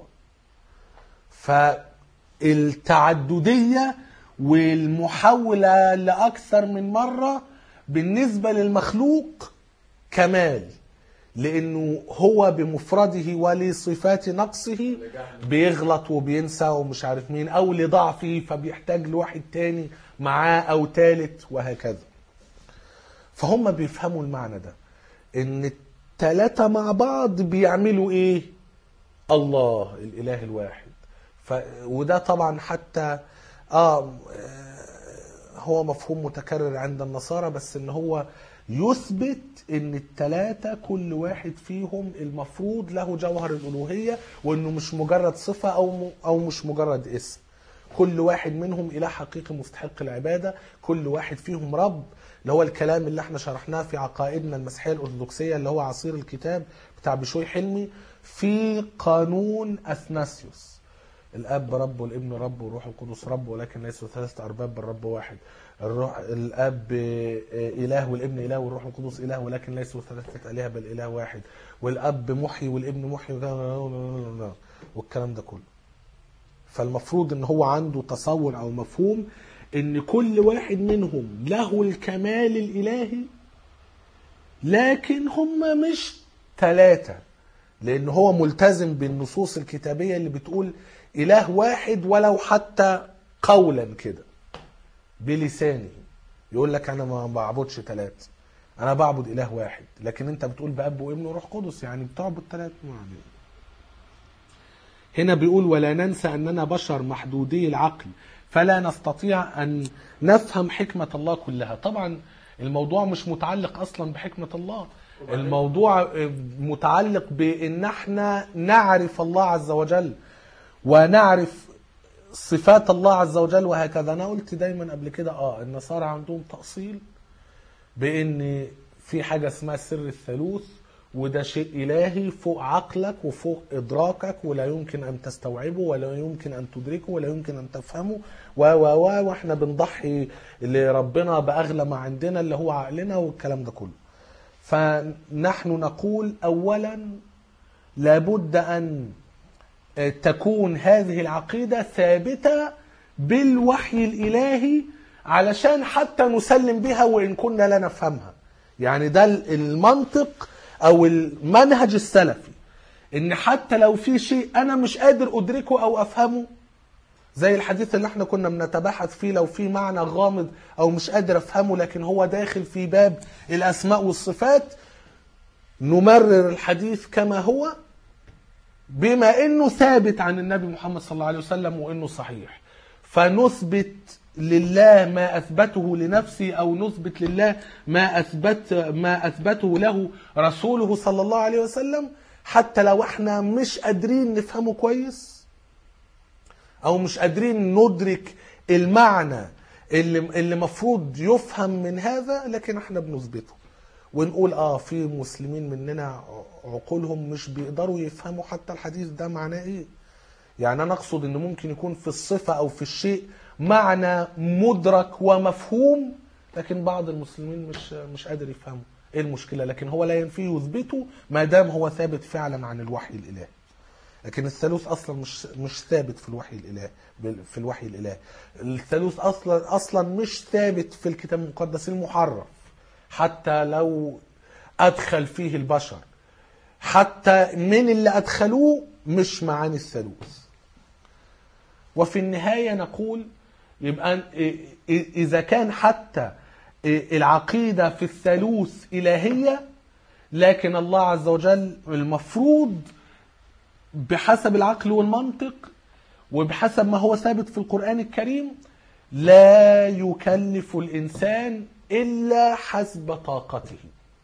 فالتعددية والمحاولة لأكثر من مرة بالنسبة للمخلوق كمال، لأنه هو بمفرده ولصفات نقصه بيغلط وبينسى ومش عارف مين، أو لضعفه فبيحتاج لواحد تاني معاه أو تالت وهكذا. فهم بيفهموا المعنى ده، إن التلاتة مع بعض بيعملوا إيه؟ الله الإله الواحد. ف... وده طبعا حتى آه هو مفهوم متكرر عند النصارى، بس إن هو يثبت ان التلاتة كل واحد فيهم المفروض له جوهر الألوهية، وانه مش مجرد صفة او او مش مجرد اسم. كل واحد منهم إله حقيقي مستحق العبادة، كل واحد فيهم رب، اللي هو الكلام اللي احنا شرحناه في عقائدنا المسيحية الأرثوذكسية اللي هو عصير الكتاب بتاع بشوي حلمي في قانون أثناسيوس. الأب رب والابن رب والروح القدس رب، ولكن ليسوا ثلاثة أرباب بل رب واحد. الروح الأب إله والابن إله والروح القدس إله، ولكن ليسوا ثلاثة آلهة بل إله واحد. والأب محي والابن محي والكلام ده كله. فالمفروض إن هو عنده تصور أو مفهوم إن كل واحد منهم له الكمال الإلهي، لكن هم مش ثلاثة، لأن هو ملتزم بالنصوص الكتابية اللي بتقول إله واحد، ولو حتى قولا كده بلسانه يقول لك أنا ما بعبدش ثلاثة، أنا بعبد إله واحد. لكن أنت بتقول بأب وابن وروح قدس، يعني بتعبد ثلاثة. هنا بيقول ولا ننسى أننا بشر محدودي العقل فلا نستطيع أن نفهم حكمة الله كلها. طبعا الموضوع مش متعلق أصلا بحكمة الله، الموضوع متعلق بأن احنا نعرف الله عز وجل ونعرف صفات الله عز وجل وهكذا. أنا قلت دايما قبل كده آه النصارى عندهم تأصيل بأن في حاجة اسمها سر الثالوث، وده شيء إلهي فوق عقلك وفوق إدراكك، ولا يمكن أن تستوعبه ولا يمكن أن تدركه ولا يمكن أن تفهمه و و و وإحنا بنضحي لربنا بأغلى ما عندنا اللي هو عقلنا والكلام ده كله. فنحن نقول أولا لابد أن تكون هذه العقيدة ثابتة بالوحي الإلهي علشان حتى نسلم بها وإن كنا لا نفهمها. يعني ده المنطق أو المنهج السلفي، إن حتى لو في شيء أنا مش قادر أدركه أو أفهمه، زي الحديث اللي احنا كنا بنتباحث فيه، لو في معنى غامض أو مش قادر أفهمه لكن هو داخل في باب الأسماء والصفات، نمرر الحديث كما هو بما إنه ثابت عن النبي محمد صلى الله عليه وسلم وإنه صحيح، فنثبت لله ما أثبته لنفسه أو نثبت لله ما أثبت ما أثبته له رسوله صلى الله عليه وسلم، حتى لو احنا مش قادرين نفهمه كويس أو مش قادرين ندرك المعنى اللي اللي مفروض يفهم من هذا، لكن احنا بنثبته ونقول اه في مسلمين مننا عقولهم مش بيقدروا يفهموا حتى الحديث ده معناه ايه. يعني انا اقصد ان ممكن يكون في الصفة او في الشيء معنى مدرك ومفهوم، لكن بعض المسلمين مش مش قادر يفهمه. ايه المشكلة؟ لكن هو لا ينفيه يثبته ما دام هو ثابت فعلا عن الوحي الالهي. لكن الثالوث اصلا مش مش ثابت في الوحي الالهي، في الوحي الالهي. الثالوث اصلا اصلا مش ثابت في الكتاب المقدس المحرف، حتى لو ادخل فيه البشر، حتى من اللي ادخلوه مش معاني الثالوث. وفي النهاية نقول يبقى اذا كان حتى العقيدة في الثالوث الهية، لكن الله عز وجل المفروض بحسب العقل والمنطق وبحسب ما هو ثابت في القرآن الكريم لا يكلف الإنسان إلا حسب طاقته.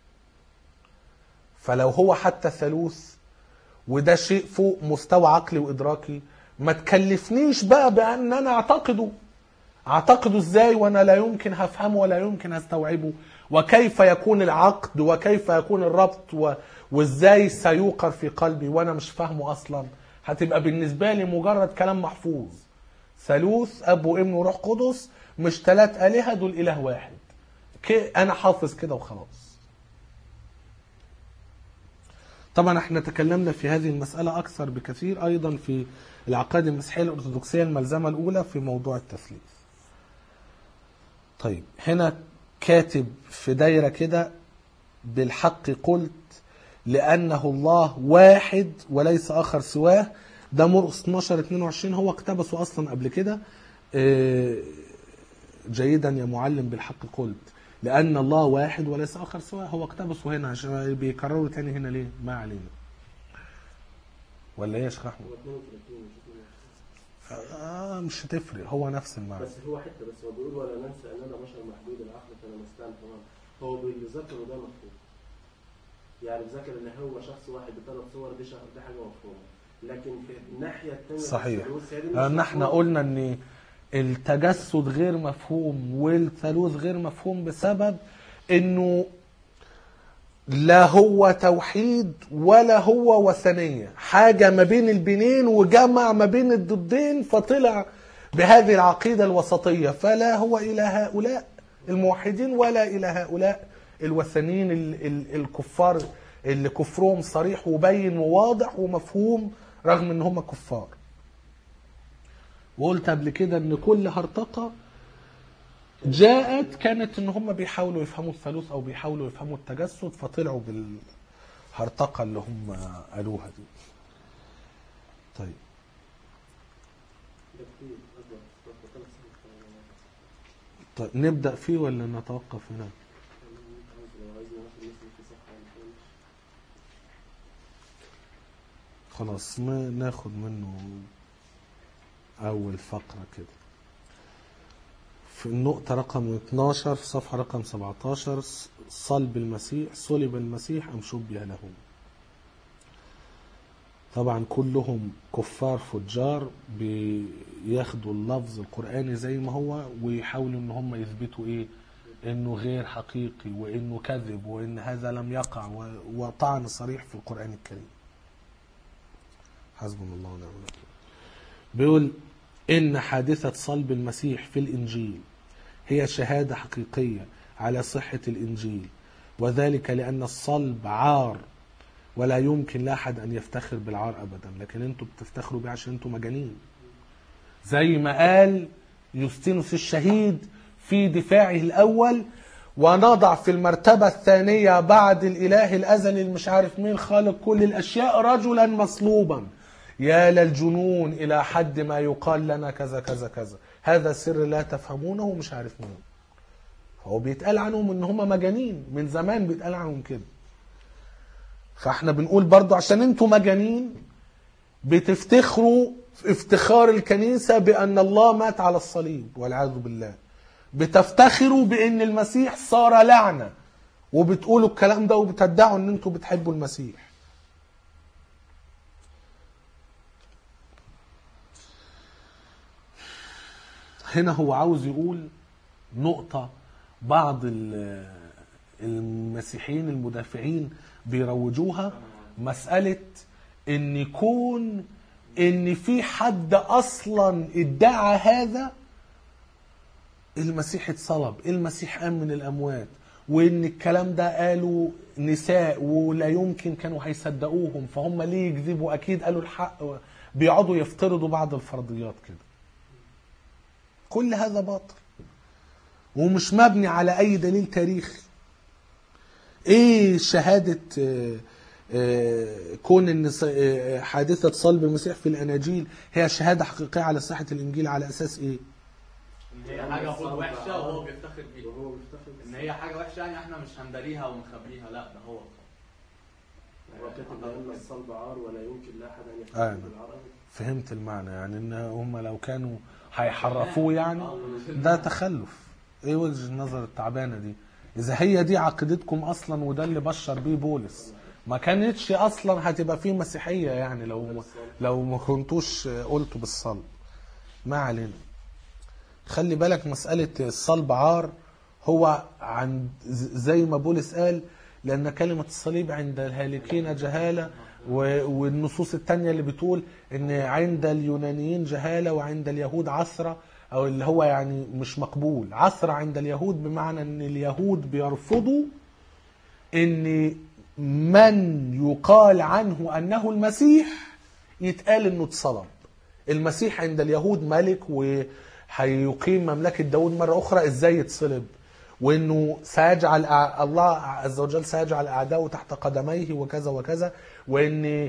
فلو هو حتى ثالوث وده شيء فوق مستوى عقلي وإدراكي، ما تكلفنيش بقى بأن أنا أعتقده. أعتقده إزاي وأنا لا يمكن هفهمه ولا يمكن هستوعبه؟ وكيف يكون العقد وكيف يكون الربط و... وإزاي سيوقر في قلبي وأنا مش فاهمه أصلا؟ هتبقى بالنسبة لي مجرد كلام محفوظ. ثالوث أب وابن وروح قدس، مش ثلاث آلهة، دول إله واحد. أنا حافظ كده وخلاص. طبعا احنا تكلمنا في هذه المسألة أكثر بكثير أيضا في العقائد المسيحية الأرثوذكسية الملزمة الأولى في موضوع التثليث. طيب هنا كاتب في دايرة كده: بالحق قلت لأنه الله واحد وليس آخر سواه. ده مرقس اثناشر اثنين وعشرين، هو اقتبسه أصلا قبل كده. جيدا يا معلم، بالحق قلت لأن الله واحد وليس آخر سواه. هو اقتبسه هنا عشان بيكرروا تاني هنا ليه؟ ما علينا. ولا ايه يا شيخ احمد؟ آه مش هتفرق، هو نفس المعنى. بس هو حته بس هو بيقول ولا ننسى اننا بشر محدود العقل فلنستعن تمام. هو بيذكر ده مفهوم. يعني بذكر ان هو شخص واحد بثلاث صور، دي شخص دي حاجه مفهومه. لكن في الناحيه الثانيه صحيح. ان احنا قلنا ان التجسد غير مفهوم والثالوث غير مفهوم بسبب انه لا هو توحيد ولا هو وثنية، حاجة ما بين البنين وجمع ما بين الضدين، فطلع بهذه العقيدة الوسطية. فلا هو إلى هؤلاء الموحدين ولا إلى هؤلاء الوثنيين الكفار اللي كفرهم صريح وبين وواضح ومفهوم رغم ان هم كفار. وقلت قبل كده ان كل هرطقة جاءت كانت ان هم بيحاولوا يفهموا الثالوث او بيحاولوا يفهموا التجسد، فطلعوا بالهرطقة اللي هم قالوها دي. طيب طيب نبدأ فيه ولا نتوقف هنا؟ خلاص ما ناخد منه اول فقرة كده في النقطة رقم اثناشر في صفحة رقم سبعتاشر: صلب المسيح، صلب المسيح أم شبه له. طبعا كلهم كفار فجار بياخدوا اللفظ القرآني زي ما هو ويحاولوا ان هم يثبتوا ايه؟ انه غير حقيقي وانه كذب وان هذا لم يقع، وطعن صريح في القرآن الكريم. حسبنا الله ونعم الوكيل. بيقول إن حادثة صلب المسيح في الإنجيل هي شهادة حقيقية على صحة الإنجيل، وذلك لأن الصلب عار ولا يمكن لأحد أن يفتخر بالعار أبدا. لكن أنتم بتفتخروا بيه عشان أنتم مجانين، زي ما قال يوستينوس الشهيد في دفاعه الأول: ونضع في المرتبة الثانية بعد الإله الأزلي المش عارف مين خالق كل الأشياء رجلا مصلوبا، يا للجنون إلى حد ما يقال لنا كذا كذا كذا، هذا سر لا تفهمونه مش عارف مين. هو بيتقال عنهم ان هم مجانين، من زمان بيتقال عنهم كده. فاحنا بنقول برضو عشان انتوا مجانين بتفتخروا افتخار الكنيسة بأن الله مات على الصليب والعياذ بالله، بتفتخروا بأن المسيح صار لعنة، وبتقولوا الكلام ده وبتدعوا ان انتوا بتحبوا المسيح. هنا هو عاوز يقول نقطة بعض المسيحيين المدافعين بيروجوها، مسألة ان يكون ان في حد اصلا ادعى هذا، المسيح اتصلب، المسيح قام من الاموات، وان الكلام ده قالوا نساء ولا يمكن كانوا هيصدقوهم، فهم ليه يكذبوا؟ اكيد قالوا الحق. بيقعدوا يفترضوا بعض الفرضيات كده. كل هذا باطل ومش مبني على اي دليل تاريخي. ايه شهادة كون ان حادثة صلب المسيح في الاناجيل هي شهادة حقيقية على صحة الانجيل على اساس ايه؟ ان هي حاجة المفروض وحشة وهو بيفتخر بيها. وهو بيفتخر ان هي حاجة وحشة يعني احنا مش هنداريها ومخبيها، لا ده هو هو كاتب لأن الصلب عار ولا يمكن لأحد أن يفتخر آه. بالعار. فهمت المعنى، يعني ان هم لو كانوا هيحرفوه يعني ده تخلف. ايه وجه النظر التعبانة دي؟ اذا هي دي عقيدتكم اصلا وده اللي بشر بيه بولس، ما كانتش اصلا هتبقى فيه مسيحية يعني لو لو ما كنتوش قلتوا بالصلب. ما علينا. خلي بالك مسألة الصلب عار هو عند زي ما بولس قال لأن كلمة الصليب عند الهالكين جهالة، والنصوص التانية اللي بتقول ان عند اليونانيين جهالة وعند اليهود عثرة، او اللي هو يعني مش مقبول. عثرة عند اليهود بمعنى ان اليهود بيرفضوا ان من يقال عنه انه المسيح يتقال انه اتصلب. المسيح عند اليهود ملك وهيقيم مملكة داود مرة اخرى، ازاي يتصلب؟ وانه سيجعل الله عز وجل سيجعل اعداؤه تحت قدميه وكذا وكذا، وان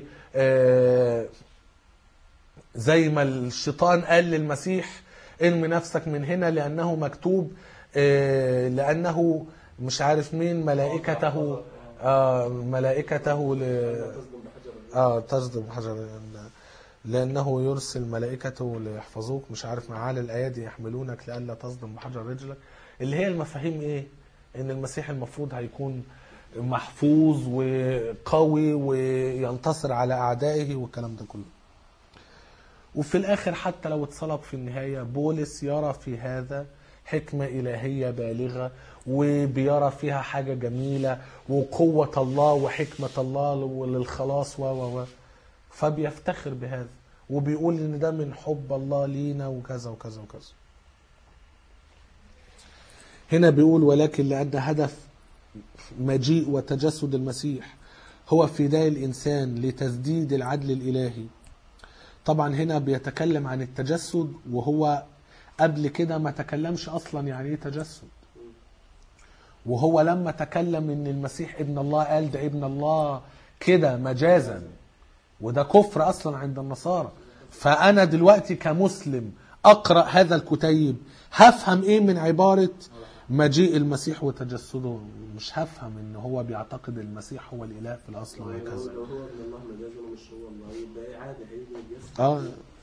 زي ما الشيطان قال للمسيح ارمي نفسك من هنا لانه مكتوب، لانه مش عارف مين ملائكته آه ملائكته ل... اه تصدم بحجر، لانه يرسل ملائكته ليحفظوك، مش عارف معال الايات دي يحملونك لئلا تصدم بحجر رجلك، اللي هي المفاهيم ايه؟ ان المسيح المفروض هيكون محفوظ وقوي وينتصر على اعدائه والكلام ده كله. وفي الاخر حتى لو اتصلب في النهاية، بولس يرى في هذا حكمة إلهية بالغة، وبيرى فيها حاجة جميلة وقوة الله وحكمة الله للخلاص و و فبيفتخر بهذا وبيقول ان ده من حب الله لينا وكذا وكذا وكذا. هنا بيقول ولكن لأن هدف مجيء وتجسد المسيح هو فداء الإنسان لتسديد العدل الإلهي. طبعا هنا بيتكلم عن التجسد، وهو قبل كده ما تكلمش أصلا يعني ايه تجسد. وهو لما تكلم ان المسيح ابن الله قال ده ابن الله كده مجازا، وده كفر أصلا عند النصارى. فأنا دلوقتي كمسلم أقرأ هذا الكتيب هفهم إيه من عبارة مجيء المسيح وتجسده؟ مش هفهم إن هو بيعتقد المسيح هو الإله في الأصل وهكذا. لو هو ابن الله مجازا ومش هو الله يبقى عادي هيجي يتجسد. آه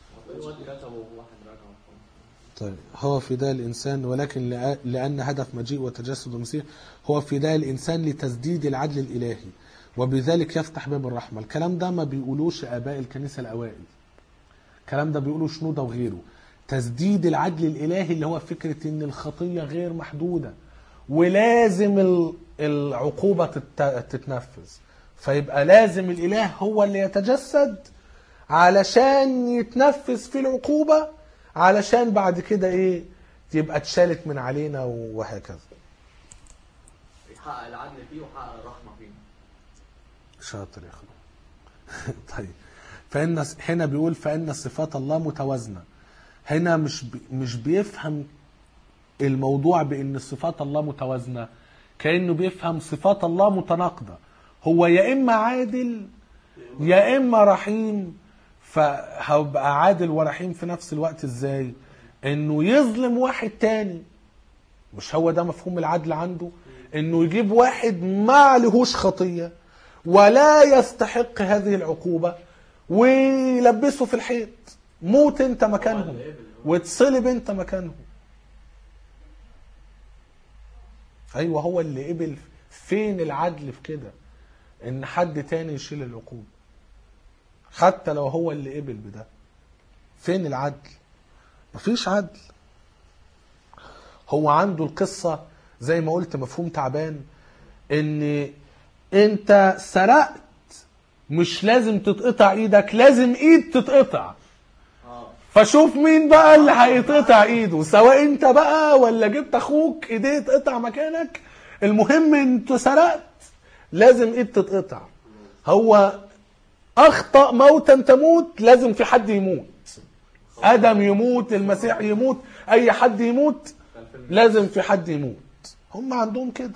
طيب طيب هو فداء الإنسان، ولكن لأن هدف مجيء وتجسد المسيح هو فداء الإنسان لتسديد العدل الإلهي، وبذلك يفتح باب الرحمة. الكلام ده ما بيقولوش آباء الكنيسة الأوائل، الكلام ده بيقولوا شنودة وغيره. تسديد العدل الإلهي اللي هو فكرة إن الخطية غير محدودة ولازم العقوبة تتنفذ، فيبقى لازم الإله هو اللي يتجسد علشان يتنفذ في العقوبة، علشان بعد كده إيه تبقى اتشالت من علينا وهكذا. يحقق العدل فيه وحقق الرحمة فيه. شاطر يا اخوان. طيب فإن هنا بيقول فإن صفات الله متوازنة. هنا مش بي مش بيفهم الموضوع بأن صفات الله متوازنة كأنه بيفهم صفات الله متناقضة. هو يا إما عادل يا إما رحيم، فهبقى عادل ورحيم في نفس الوقت ازاي؟ انه يظلم واحد تاني، مش هو ده مفهوم العدل عنده؟ انه يجيب واحد ما لهوش خطية ولا يستحق هذه العقوبة ويلبسه في الحيط، موت انت مكانهم وتصلب انت مكانهم. ايوه هو اللي قبل. فين العدل في كده؟ ان حد تاني يشيل العقوبة حتى لو هو اللي قبل بده. فين العدل؟ مفيش عدل. هو عنده القصة زي ما قلت مفهوم تعبان، ان انت سرقت مش لازم تتقطع ايدك، لازم ايد تتقطع. فشوف مين بقى اللي هيتقطع ايده، سواء انت بقى ولا جبت اخوك ايديه تقطع مكانك، المهم انت سرقت لازم ايد تتقطع. هو اخطأ موتا تموت، لازم في حد يموت، ادم يموت، المسيح يموت، اي حد يموت، لازم في حد يموت. هم عندهم كده.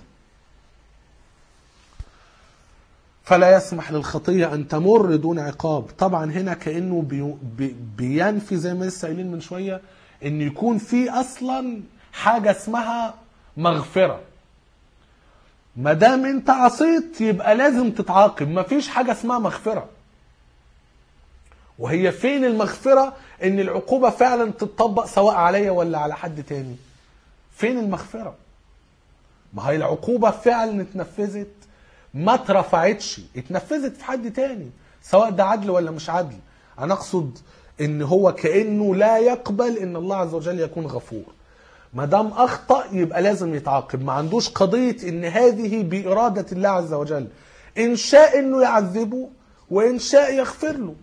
فلا يسمح للخطية أن تمر دون عقاب. طبعا هنا كأنه بي بي بينفي زي ما لسه قايلين من شوية أن يكون في أصلا حاجة اسمها مغفرة. ما دام أنت عصيت يبقى لازم تتعاقب، ما فيش حاجة اسمها مغفرة. وهي فين المغفرة؟ أن العقوبة فعلا تتطبق سواء عليا ولا على حد تاني. فين المغفرة؟ ما هي العقوبة فعلا اتنفذت، ما اترفعتش، اتنفذت في حد تاني، سواء ده عدل ولا مش عدل. انا اقصد ان هو كأنه لا يقبل ان الله عز وجل يكون غفور. ما دام اخطأ يبقى لازم يتعاقب، ما عندوش قضية ان هذه بإرادة الله عز وجل، ان شاء انه يعذبه وان شاء يغفر له.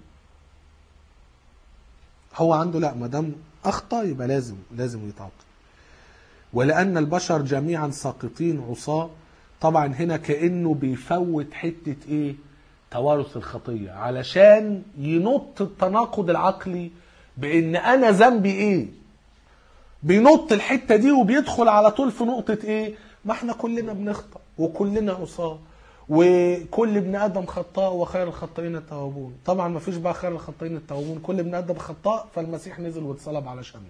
هو عنده لا، ما دام اخطأ يبقى لازم لازم يتعاقب. ولأن البشر جميعا ساقطين عصاة. طبعا هنا كأنه بيفوت حتة ايه؟ توارث الخطية، علشان ينط التناقض العقلي بان انا ذنبي ايه. بينط الحتة دي وبيدخل على طول في نقطة ايه؟ ما احنا كلنا بنخطأ وكلنا عصاة وكل ابن ادم خطاء وخير الخطائين التوابون. طبعا ما فيش بقى خير الخطائين التوابون، كل ابن ادم خطاء، فالمسيح نزل واتصلب علشانه.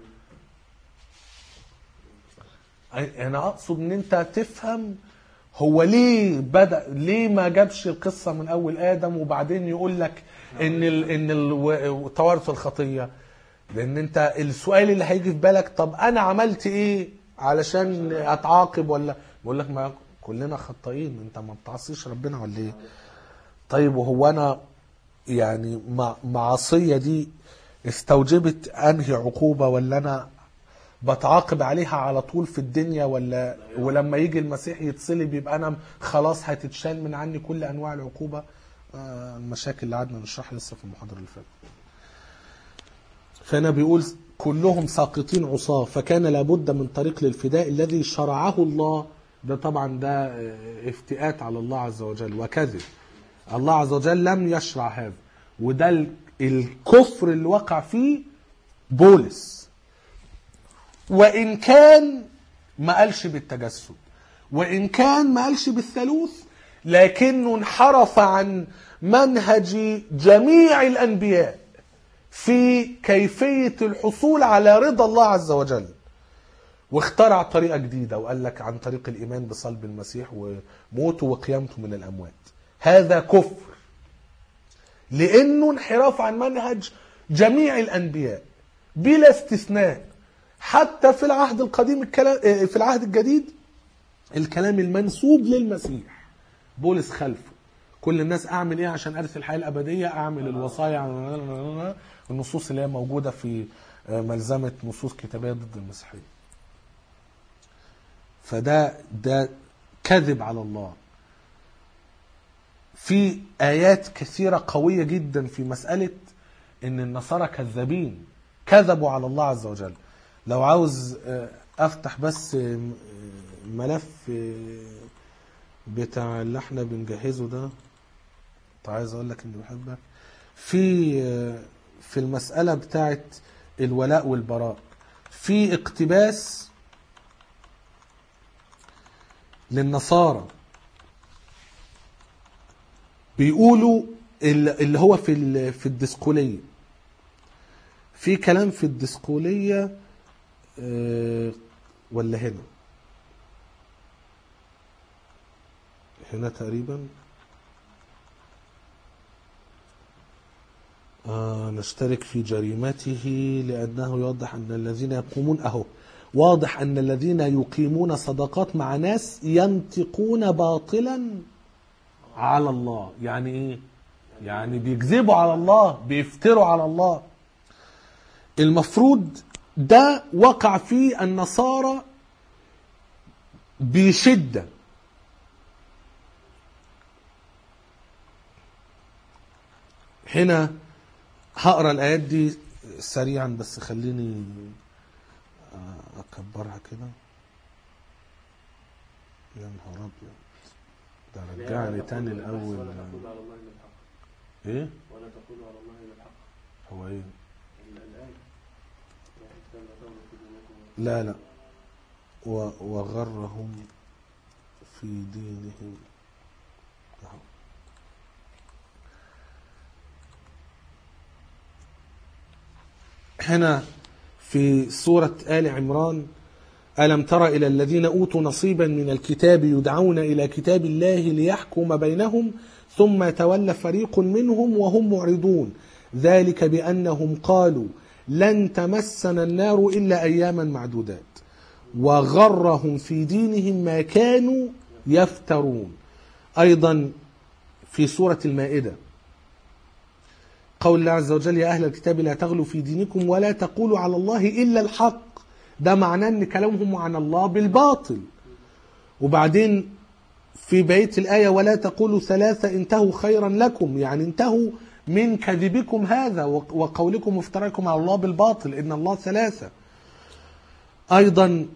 انا اقصد ان انت تفهم هو ليه بدأ، ليه ما جابش القصة من اول ادم وبعدين يقول لك ان ال ان ال توارث الخطية. لان انت السؤال اللي هيجي في بالك، طب انا عملت ايه علشان اتعاقب؟ ولا بقول لك ما كلنا خطائين، انت ما بتعصيش ربنا ولا ايه؟ طيب وهو انا يعني معصية دي استوجبت انهي عقوبة، ولا انا بتعاقب عليها على طول في الدنيا، ولا ولما يجي المسيح يتصلب يبقى انا خلاص هتتشال من عني كل انواع العقوبة؟ آه المشاكل اللي قعدنا نشرحها لسه في المحاضرة اللي فاتت. فانا بيقول كلهم ساقطين عصاة، فكان لابد من طريق للفداء الذي شرعه الله. ده طبعا ده افتئات على الله عز وجل وكذب. الله عز وجل لم يشرع هذا، وده الكفر اللي وقع فيه بولس. وإن كان ما قالش بالتجسد، وإن كان ما قالش بالثالوث، لكنه انحرف عن منهج جميع الأنبياء في كيفية الحصول على رضا الله عز وجل، واخترع طريقة جديدة وقال لك عن طريق الإيمان بصلب المسيح وموته وقيامته من الأموات. هذا كفر، لأنه انحراف عن منهج جميع الأنبياء بلا استثناء. حتى في العهد القديم الكلام، في العهد الجديد الكلام المنسوب للمسيح بولس خلفه. كل الناس اعمل ايه عشان ارث الحياه الابديه؟ اعمل الوصايا، النصوص اللي هي موجوده في ملزمه نصوص كتابيه ضد المسيحيه. فده ده كذب على الله. في ايات كثيره قويه جدا في مساله ان النصارى كذابين، كذبوا على الله عز وجل. لو عاوز افتح بس ملف بتاع اللي احنا بنجهزه ده، عايز اقول لك اني بحبك في في المسألة بتاعت الولاء والبراء. في اقتباس للنصارى بيقولوا اللي هو في في الدسقولية، في كلام في الدسقولية أه ولا هنا هنا تقريبا آه نشترك في جريمته لأنه يوضح أن الذين يقومون أهو واضح أن الذين يقيمون صداقات مع ناس ينطقون باطلا على الله. يعني إيه؟ يعني بيكذبوا على الله، بيفتروا على الله. المفروض ده وقع فيه النصارى بشدة. هنا هقرأ الآيات دي سريعا بس خليني أكبرها كده. يا نهار أبيض، ده رجعني تاني الأول. ولا تقولوا على الله إلا الحق. إيه؟ ولا تقولوا على الله إلا الحق. هو إيه؟ الآية. لا لا، وغرهم في دينهم. هنا في سورة آل عمران: ألم تر إلى الذين أوتوا نصيبا من الكتاب يدعون إلى كتاب الله ليحكم بينهم ثم تولى فريق منهم وهم معرضون ذلك بأنهم قالوا لن تمسنا النار إلا أياما معدودات وغرهم في دينهم ما كانوا يفترون. أيضا في سورة المائدة قول الله عز وجل: يا أهل الكتاب لا تغلوا في دينكم ولا تقولوا على الله إلا الحق. ده معناه أن كلامهم عن الله بالباطل. وبعدين في بقية الآية: ولا تقولوا ثلاثة انتهوا خيرا لكم، يعني انتهوا من كذبكم هذا وقولكم وافتراكم على الله بالباطل، إن الله ثلاثة. أيضا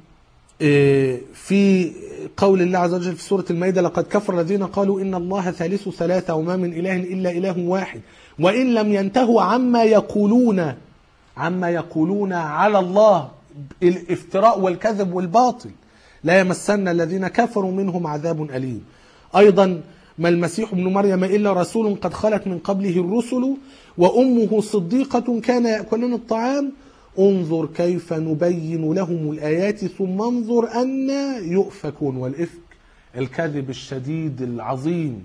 في قول الله عز وجل في سورة المائدة: لقد كفر الذين قالوا إن الله ثالث ثلاثة وما من إله إلا إله واحد وإن لم ينتهوا عما يقولون عما يقولون على الله الافتراء والكذب والباطل لا يمسن الذين كفروا منهم عذاب أليم. أيضا: ما المسيح ابن مريم إلا رسول قد خلت من قبله الرسل وأمه صديقة كان يأكلون الطعام انظر كيف نبين لهم الآيات ثم انظر أن يؤفكون. والإفك الكذب الشديد العظيم.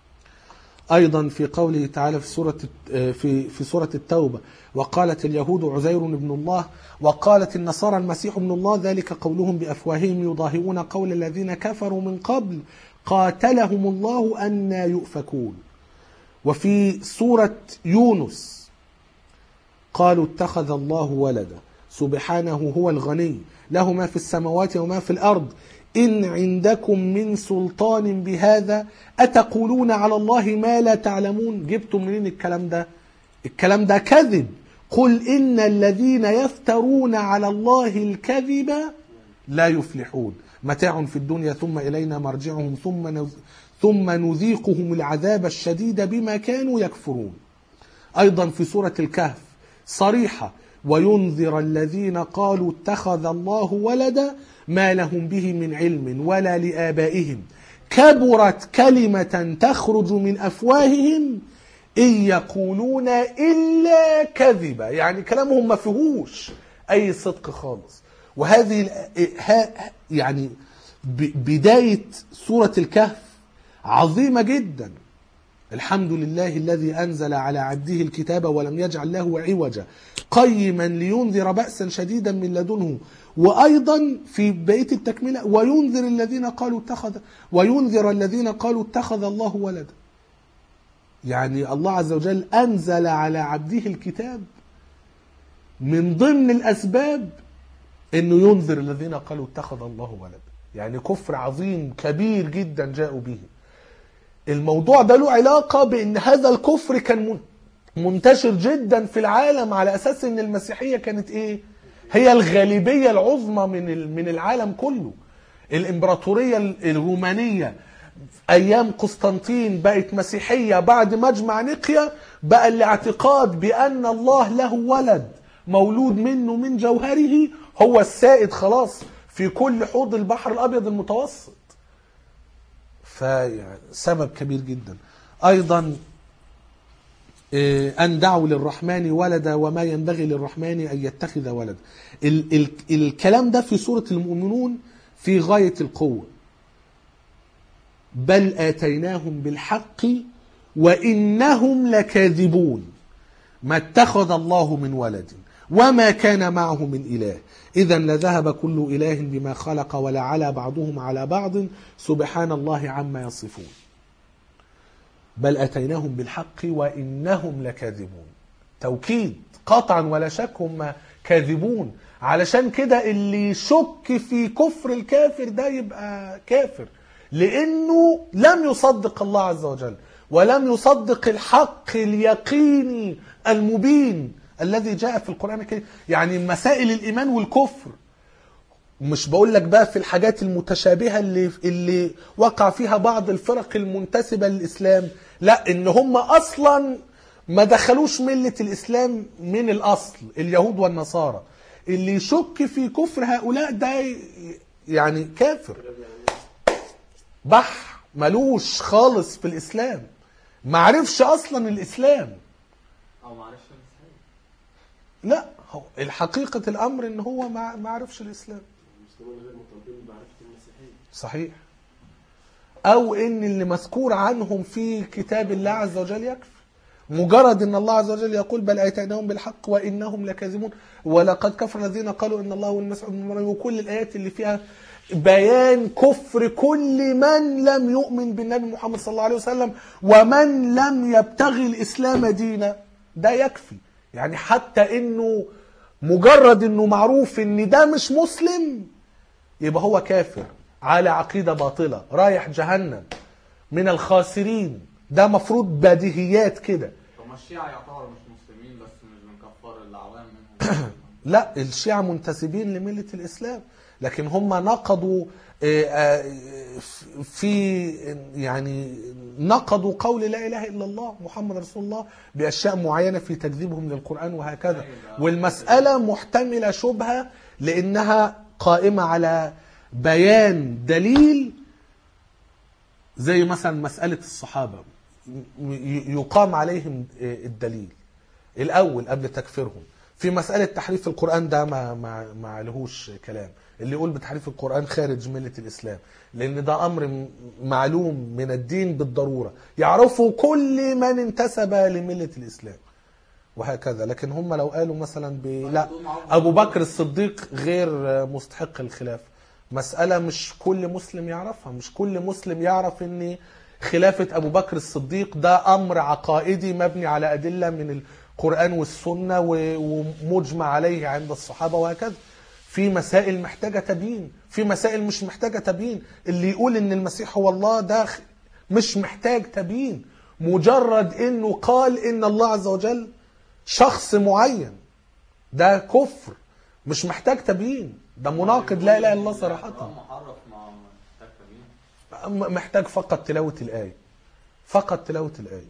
أيضا في قوله تعالى في سورة في في سورة التوبة: وقالت اليهود عزير ابن الله وقالت النصارى المسيح ابن الله ذلك قولهم بأفواههم يضاهئون قول الذين كفروا من قبل قاتلهم الله أن يؤفكون. وفي سورة يونس قالوا اتخذ الله ولدا سبحانه هو الغني له ما في السماوات وما في الأرض إن عندكم من سلطان بهذا أتقولون على الله ما لا تعلمون. جبتم منين الكلام ده؟ الكلام ده كذب. قل إن الذين يفترون على الله الكذب لا يفلحون متاع في الدنيا ثم إلينا مرجعهم ثم ثم نذيقهم العذاب الشديد بما كانوا يكفرون. أيضا في سورة الكهف صريحة: وينذر الذين قالوا اتخذ الله ولدا ما لهم به من علم ولا لآبائهم كبرت كلمة تخرج من أفواههم إن يقولون إلا كذبا. يعني كلامهم ما فيهوش أي صدق خالص. وهذه يعني بداية سورة الكهف عظيمة جدا. الحمد لله الذي أنزل على عبده الكتاب ولم يجعل له عوجا قيما لينذر بأسا شديدا من لدنه. وأيضا في بقية التكملة: وينذر الذين قالوا اتخذ وينذر الذين قالوا اتخذ الله ولدا. يعني الله عز وجل أنزل على عبده الكتاب من ضمن الأسباب أنه ينذر الذين قالوا اتخذ الله ولدا. يعني كفر عظيم كبير جدا جاءوا به. الموضوع ده له علاقة بأن هذا الكفر كان منتشر جدا في العالم على أساس أن المسيحية كانت إيه؟ هي الغالبية العظمى من من العالم كله. الإمبراطورية الرومانية أيام قسطنطين بقت مسيحية. بعد مجمع نقيا بقى الاعتقاد بأن الله له ولد مولود منه من جوهره هو السائد خلاص في كل حوض البحر الأبيض المتوسط. فسبب كبير جدا. أيضا أن دعوا للرحمن ولدا وما ينبغي للرحمن أن يتخذ ولدا. ال ال الكلام ده في سورة المؤمنون في غاية القوة. بل آتيناهم بالحق وإنهم لكاذبون ما اتخذ الله من ولد وما كان معه من إله إذا لذهب كل إله بما خلق ولعلى بعضهم على بعض سبحان الله عما يصفون. بل أتيناهم بالحق وإنهم لكاذبون. توكيد قطعا ولا شك هم كاذبون. علشان كده اللي يشك في كفر الكافر ده يبقى كافر، لأنه لم يصدق الله عز وجل ولم يصدق الحق اليقيني المبين الذي جاء في القرآن الكريم. يعني مسائل الإيمان والكفر، مش بقول لك بقى في الحاجات المتشابهة اللي اللي وقع فيها بعض الفرق المنتسبة للإسلام، لا، إن هم أصلا ما دخلوش ملة الإسلام من الأصل، اليهود والنصارى. اللي يشك في كفر هؤلاء ده يعني كافر بح، ملوش خالص في الإسلام، معرفش أصلا الإسلام. او معلش مسيحي. لا، هو الحقيقة الأمر إن هو ما ما عرفش الإسلام. المسلمين غير مطالبين بمعرفة المسيحية. صحيح. أو إن اللي مذكور عنهم في كتاب الله عز وجل يكفي. مجرد إن الله عز وجل يقول بل أتيناهم بالحق وإنهم لكاذبون ولقد كفر الذين قالوا إن الله هو المسيح ابن مريم، وكل الآيات اللي فيها بيان كفر كل من لم يؤمن بالنبي محمد صلى الله عليه وسلم ومن لم يبتغي الإسلام دينا، ده يكفي. يعني حتى إنه مجرد إنه معروف إن ده مش مسلم يبقى هو كافر على عقيدة باطلة رايح جهنم من الخاسرين. ده مفروض بديهيات كده. طب ما الشيعة يعتبروا مش مسلمين بس مش بنكفر العوام منهم. لا، الشيعة منتسبين لملة الإسلام، لكن هم نقضوا في يعني نقضوا قول لا إله إلا الله محمد رسول الله بأشياء معينة في تكذيبهم للقرآن وهكذا. والمسألة محتملة شبهة لأنها قائمة على بيان دليل، زي مثلا مسألة الصحابة يقام عليهم الدليل الأول قبل تكفيرهم. في مسألة تحريف القرآن ده ما ما ما عليهوش كلام، اللي يقول بتحريف القرآن خارج ملة الإسلام، لأن ده أمر معلوم من الدين بالضرورة يعرفه كل من انتسب لملة الإسلام وهكذا. لكن هم لو قالوا مثلا ب... لا، أبو بكر الصديق غير مستحق الخلافة، مسألة مش كل مسلم يعرفها. مش كل مسلم يعرف ان خلافة أبو بكر الصديق ده أمر عقائدي مبني على أدلة من القرآن والسنة ومجمع عليه عند الصحابة وهكذا. في مسائل محتاجة تبيين، في مسائل مش محتاجة تبيين. اللي يقول ان المسيح هو الله ده مش محتاج تبيين، مجرد انه قال ان الله عز وجل شخص معين ده كفر، مش محتاج تبيين. ده مناقض لا اله الا الله صراحة. محتاج فقط تلاوة الآية، فقط تلاوة الآية.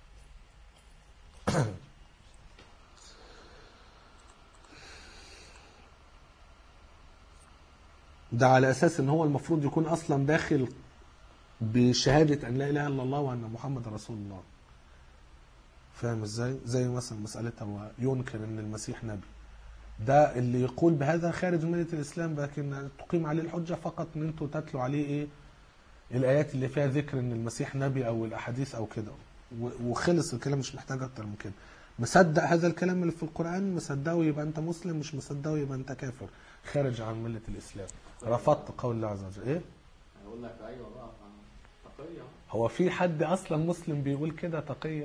ده على أساس ان هو المفروض يكون أصلا داخل بشهادة أن لا إله إلا الله وأن محمد رسول الله. فاهم ازاي؟ زي مثلا مسألة هو ينكر ان المسيح نبي، ده اللي يقول بهذا خارج ملة الإسلام، لكن تقيم عليه الحجة فقط ان انتوا تتلوا عليه ايه الآيات اللي فيها ذكر ان المسيح نبي او الأحاديث او كده، وخلص الكلام، مش محتاج اكتر من كده. مصدق هذا الكلام اللي في القرآن، مصدقه يبقى انت مسلم، مش مصدقه يبقى انت كافر خارج عن ملة الإسلام، رفضت قول الله عز وجل. ايه؟ هيقول لك ايوه بقى تقية. هو في حد اصلا مسلم بيقول كده تقية؟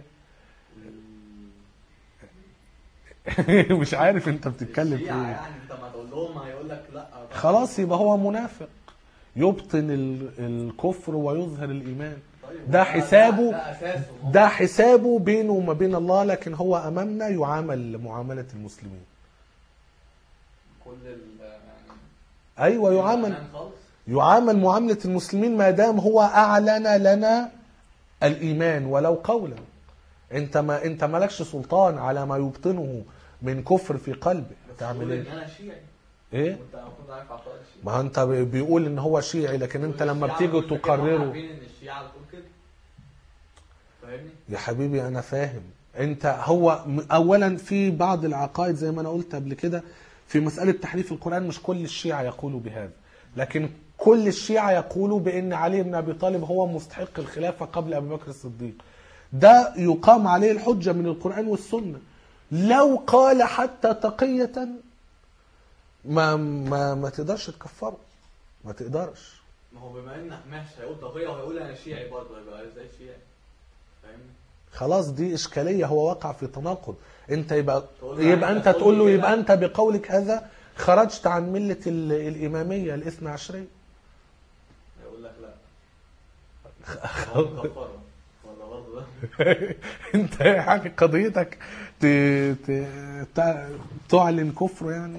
مش عارف انت بتتكلم في ايه. يعني انت ما تقول لهم هيقول لك لا. خلاص يبقى هو منافق يبطن الكفر ويظهر الإيمان. ده حسابه، ده حسابه بينه وما بين الله، لكن هو أمامنا يعامل معاملة المسلمين. كل يعني أيوة، يعامل يعامل معاملة المسلمين ما دام هو أعلن لنا الإيمان ولو قولا. انت ما انت مالكش سلطان على ما يبطنه من كفر في قلبه. تعمل ايه؟ انا شيعي. ايه؟ ما انت بيقول ان هو شيعي، لكن انت لما بتيجي تقرره عارفين ان الشيعة بتقول كده. فاهمني؟ يا حبيبي انا فاهم. انت هو اولا في بعض العقائد زي ما انا قلت قبل كده في مسألة تحريف القرآن، مش كل الشيعة يقولوا بهذا، لكن كل الشيعة يقولوا بان علي بن ابي طالب هو مستحق الخلافة قبل ابي بكر الصديق. ده يقام عليه الحجة من القرآن والسنة. لو قال حتى تقية ما ما ما تقدرش تكفره، ما تقدرش. ما هو بما انك ماشي هيقول تقية وهيقول انا شيعي برضه، يبقى ازاي شيعي؟ فاهمني؟ خلاص دي اشكاليه، هو وقع في تناقض. انت يبقى تقول له يبقى يعني انت أنت تقول له تقول يبقى كده. انت بقولك هذا خرجت عن مله ال- الاماميه الاثنى عشريه. يقول لك لا هو مكفرة ولا برضه ده؟ انت يعني قضيتك ت... ت... ت... تعلن كفره يعني.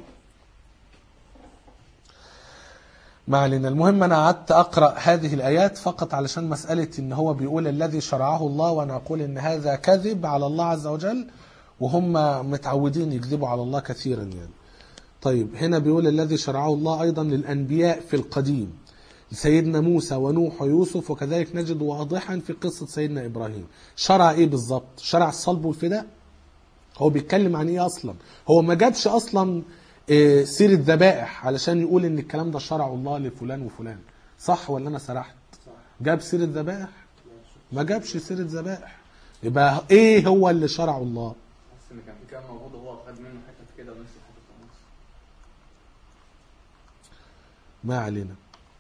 ما علينا. المهم انا قعدت اقرا هذه الايات فقط علشان مساله ان هو بيقول الذي شرعه الله، وانا اقول ان هذا كذب على الله عز وجل، وهم متعودين يكذبوا على الله كثيرا يعني. طيب هنا بيقول الذي شرعه الله ايضا للانبياء في القديم، سيدنا موسى ونوح ويوسف، وكذلك نجد واضحا في قصه سيدنا ابراهيم. شرع ايه بالظبط؟ شرع الصلب والفداء. هو بيتكلم عن ايه اصلا؟ هو ما جابش اصلا إيه سيره ذبائح علشان يقول ان الكلام ده شرع الله لفلان وفلان، صح ولا انا سرحت؟ جاب سيره ذبائح؟ ما جابش سيره ذبائح. يبقى ايه هو اللي شرعه الله؟ بس ان كان في كلام موجود وهو خد منه حتت كده ونفس الحتت في النص. ما علينا.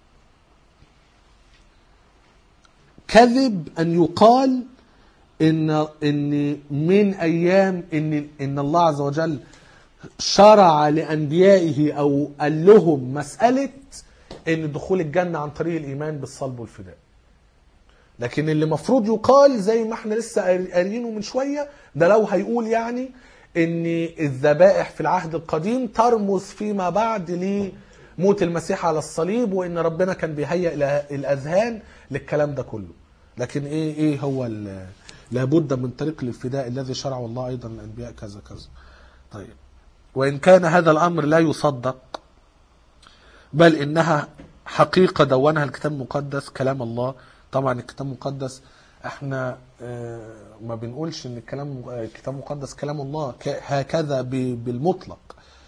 كذب ان يقال ان ان من ايام ان ان الله عز وجل شرع لانبيائه او قال لهم مساله ان دخول الجنه عن طريق الايمان بالصلب والفداء. لكن اللي مفروض يقال زي ما احنا لسه قاريينه من شويه، ده لو هيقول يعني ان الذبائح في العهد القديم ترمز فيما بعد لموت المسيح على الصليب، وان ربنا كان بيهيئ الاذهان للكلام ده كله. لكن ايه ايه هو لابد من طريق الفداء الذي شرعه الله ايضا الانبياء كذا كذا. طيب وان كان هذا الامر لا يصدق بل انها حقيقه دونها الكتاب المقدس كلام الله. طبعا الكتاب المقدس احنا ما بنقولش ان الكلام الكتاب المقدس كلام الله هكذا بالمطلق،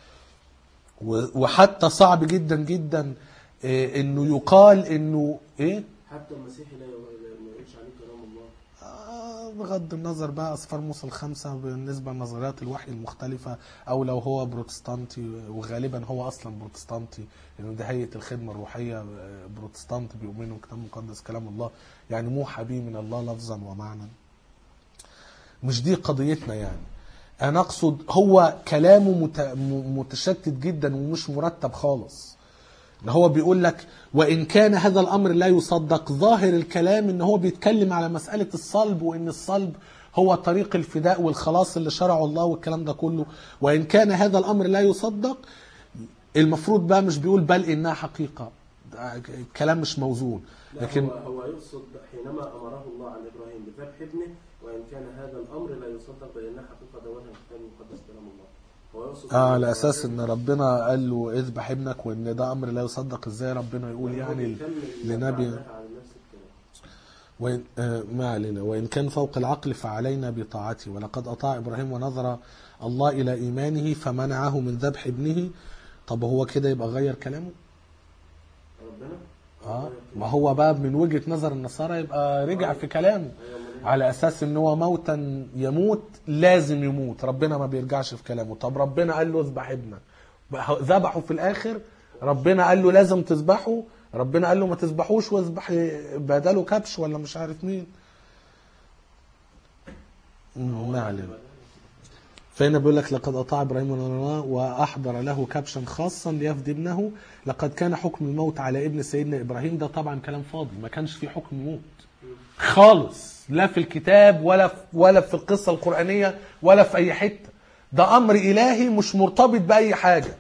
وحتى صعب جدا جدا انه يقال انه ايه حتى المسيحي لا يقولش عليه كلام الله. آه بغض النظر بقى أسفار موسى الخمسة بالنسبة لنظريات الوحي المختلفة، أو لو هو بروتستانتي، وغالبا هو أصلا بروتستانتي لأنه ده هيئة الخدمة الروحية بروتستانت بيؤمنوا كتاب مقدس كلام الله، يعني موحى به من الله لفظا ومعنى. مش دي قضيتنا يعني. أنا أقصد هو كلامه متشتت جدا ومش مرتب خالص. هو بيقول لك وإن كان هذا الأمر لا يصدق، ظاهر الكلام إن هو بيتكلم على مسألة الصلب، وإن الصلب هو طريق الفداء والخلاص اللي شرعه الله والكلام ده كله. وإن كان هذا الأمر لا يصدق، المفروض بقى مش بيقول بل إنها حقيقة، الكلام مش موزون. لكن هو, هو يقصد حينما أمره الله عن إبراهيم بذبح ابنه، وإن كان هذا الأمر لا يصدق بل إنها حقيقة دونها الكتاب المقدس كلام الله. اه على اساس ان ربنا قال له اذبح ابنك، وان ده امر لا يصدق. ازاي ربنا يقول يعني لنبي؟ وإن آه ما علينا. وان كان فوق العقل فعلينا بطاعته، ولقد اطاع ابراهيم ونظر الله الى ايمانه فمنعه من ذبح ابنه. طب هو كده يبقى غير كلامه ربنا؟ اه ما هو بقى من وجهة نظر النصارى يبقى رجع في كلامه على اساس ان هو موتا يموت لازم يموت. ربنا ما بيرجعش في كلامه. طب ربنا قال له اذبح ابنك، ذبحه في الاخر. ربنا قال له لازم تذبحه، ربنا قال له ما تذبحوش واذبح بداله كبش ولا مش عارف مين. ما علينا. فهنا بيقول لك لقد اطاع ابراهيم واحضر له كبشا خاصا ليفدي ابنه. لقد كان حكم الموت على ابن سيدنا ابراهيم. ده طبعا كلام فاضي، ما كانش في حكم موت خالص، لا في الكتاب ولا في ولا في القصة القرآنية ولا في أي حتة. ده أمر إلهي مش مرتبط بأي حاجة.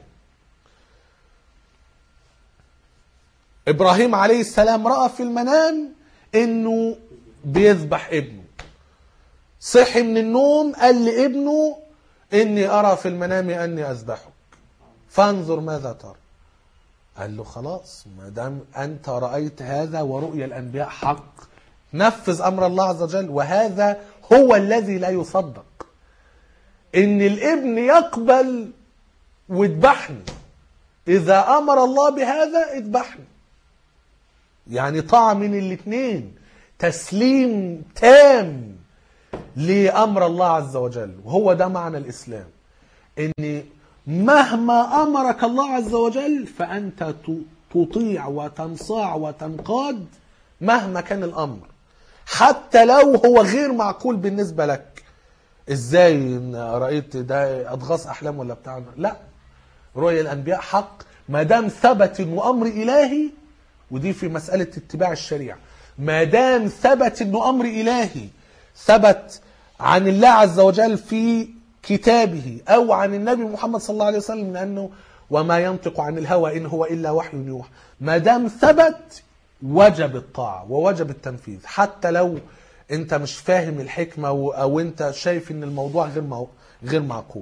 إبراهيم عليه السلام رأى في المنام إنه بيذبح ابنه، صحي من النوم قال لابنه إني أرى في المنام أني أذبحك فانظر ماذا ترى. قال له خلاص ما دام أنت رأيت هذا ورؤيا الأنبياء حق، نفذ أمر الله عز وجل. وهذا هو الذي لا يصدق، إن الابن يقبل واذبحني. إذا أمر الله بهذا اذبحني، يعني طاعة من الاثنين، تسليم تام لأمر الله عز وجل. وهو ده معنى الإسلام، إن مهما أمرك الله عز وجل فأنت تطيع وتنصاع وتنقاد مهما كان الأمر، حتى لو هو غير معقول بالنسبة لك. ازاي إن رأيت ده اضغاث احلام ولا بتاع؟ لا، رؤيا الانبياء حق ما دام ثبت انه امر الهي. ودي في مسألة اتباع الشريعة، ما دام ثبت انه امر الهي، ثبت عن الله عز وجل في كتابه او عن النبي محمد صلى الله عليه وسلم، لانه وما ينطق عن الهوى ان هو الا وحي يوحى، ما دام ثبت وجب الطاعة ووجب التنفيذ، حتى لو انت مش فاهم الحكمة او انت شايف ان الموضوع غير غير معقول.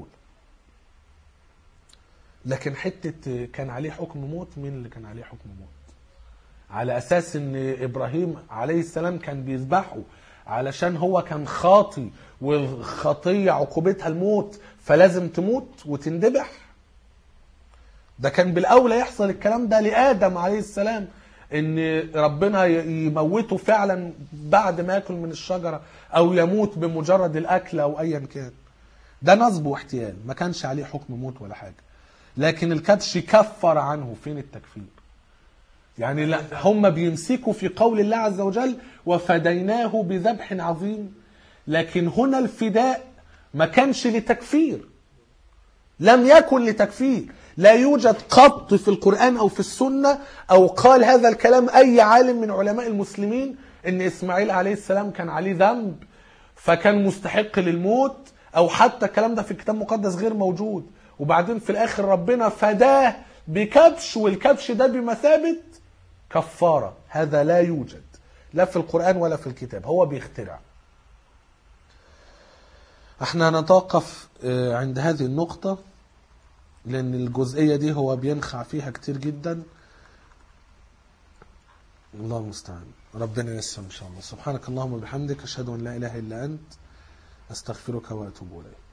لكن حتة كان عليه حكم موت، مين اللي كان عليه حكم موت؟ على اساس ان ابراهيم عليه السلام كان بيذبحه علشان هو كان خاطي والخطية عقوبتها الموت، فلازم تموت وتندبح. ده كان بالاولى يحصل الكلام ده لآدم عليه السلام، ان ربنا يموته فعلا بعد ما ياكل من الشجرة، او يموت بمجرد الاكل او ايا كان. ده نصب واحتيال، ما كانش عليه حكم موت ولا حاجة. لكن الكبش كفر عنه. فين التكفير؟ يعني لا، هم بيمسكوا في قول الله عز وجل وفديناه بذبح عظيم، لكن هنا الفداء ما كانش لتكفير، لم يكن لتكفير. لا يوجد قط في القرآن أو في السنة أو قال هذا الكلام أي عالم من علماء المسلمين إن إسماعيل عليه السلام كان عليه ذنب فكان مستحق للموت، أو حتى الكلام ده في الكتاب المقدس غير موجود. وبعدين في الآخر ربنا فداه بكبش، والكبش ده بمثابة كفارة. هذا لا يوجد لا في القرآن ولا في الكتاب، هو بيخترع. احنا نتوقف عند هذه النقطة، لأن الجزئية دي هو بينخع فيها كتير جدا. الله المستعان، ربنا يسلم إن شاء الله. سبحانك اللهم وبحمدك، أشهد أن لا إله إلا أنت، أستغفرك وأتوب إليك.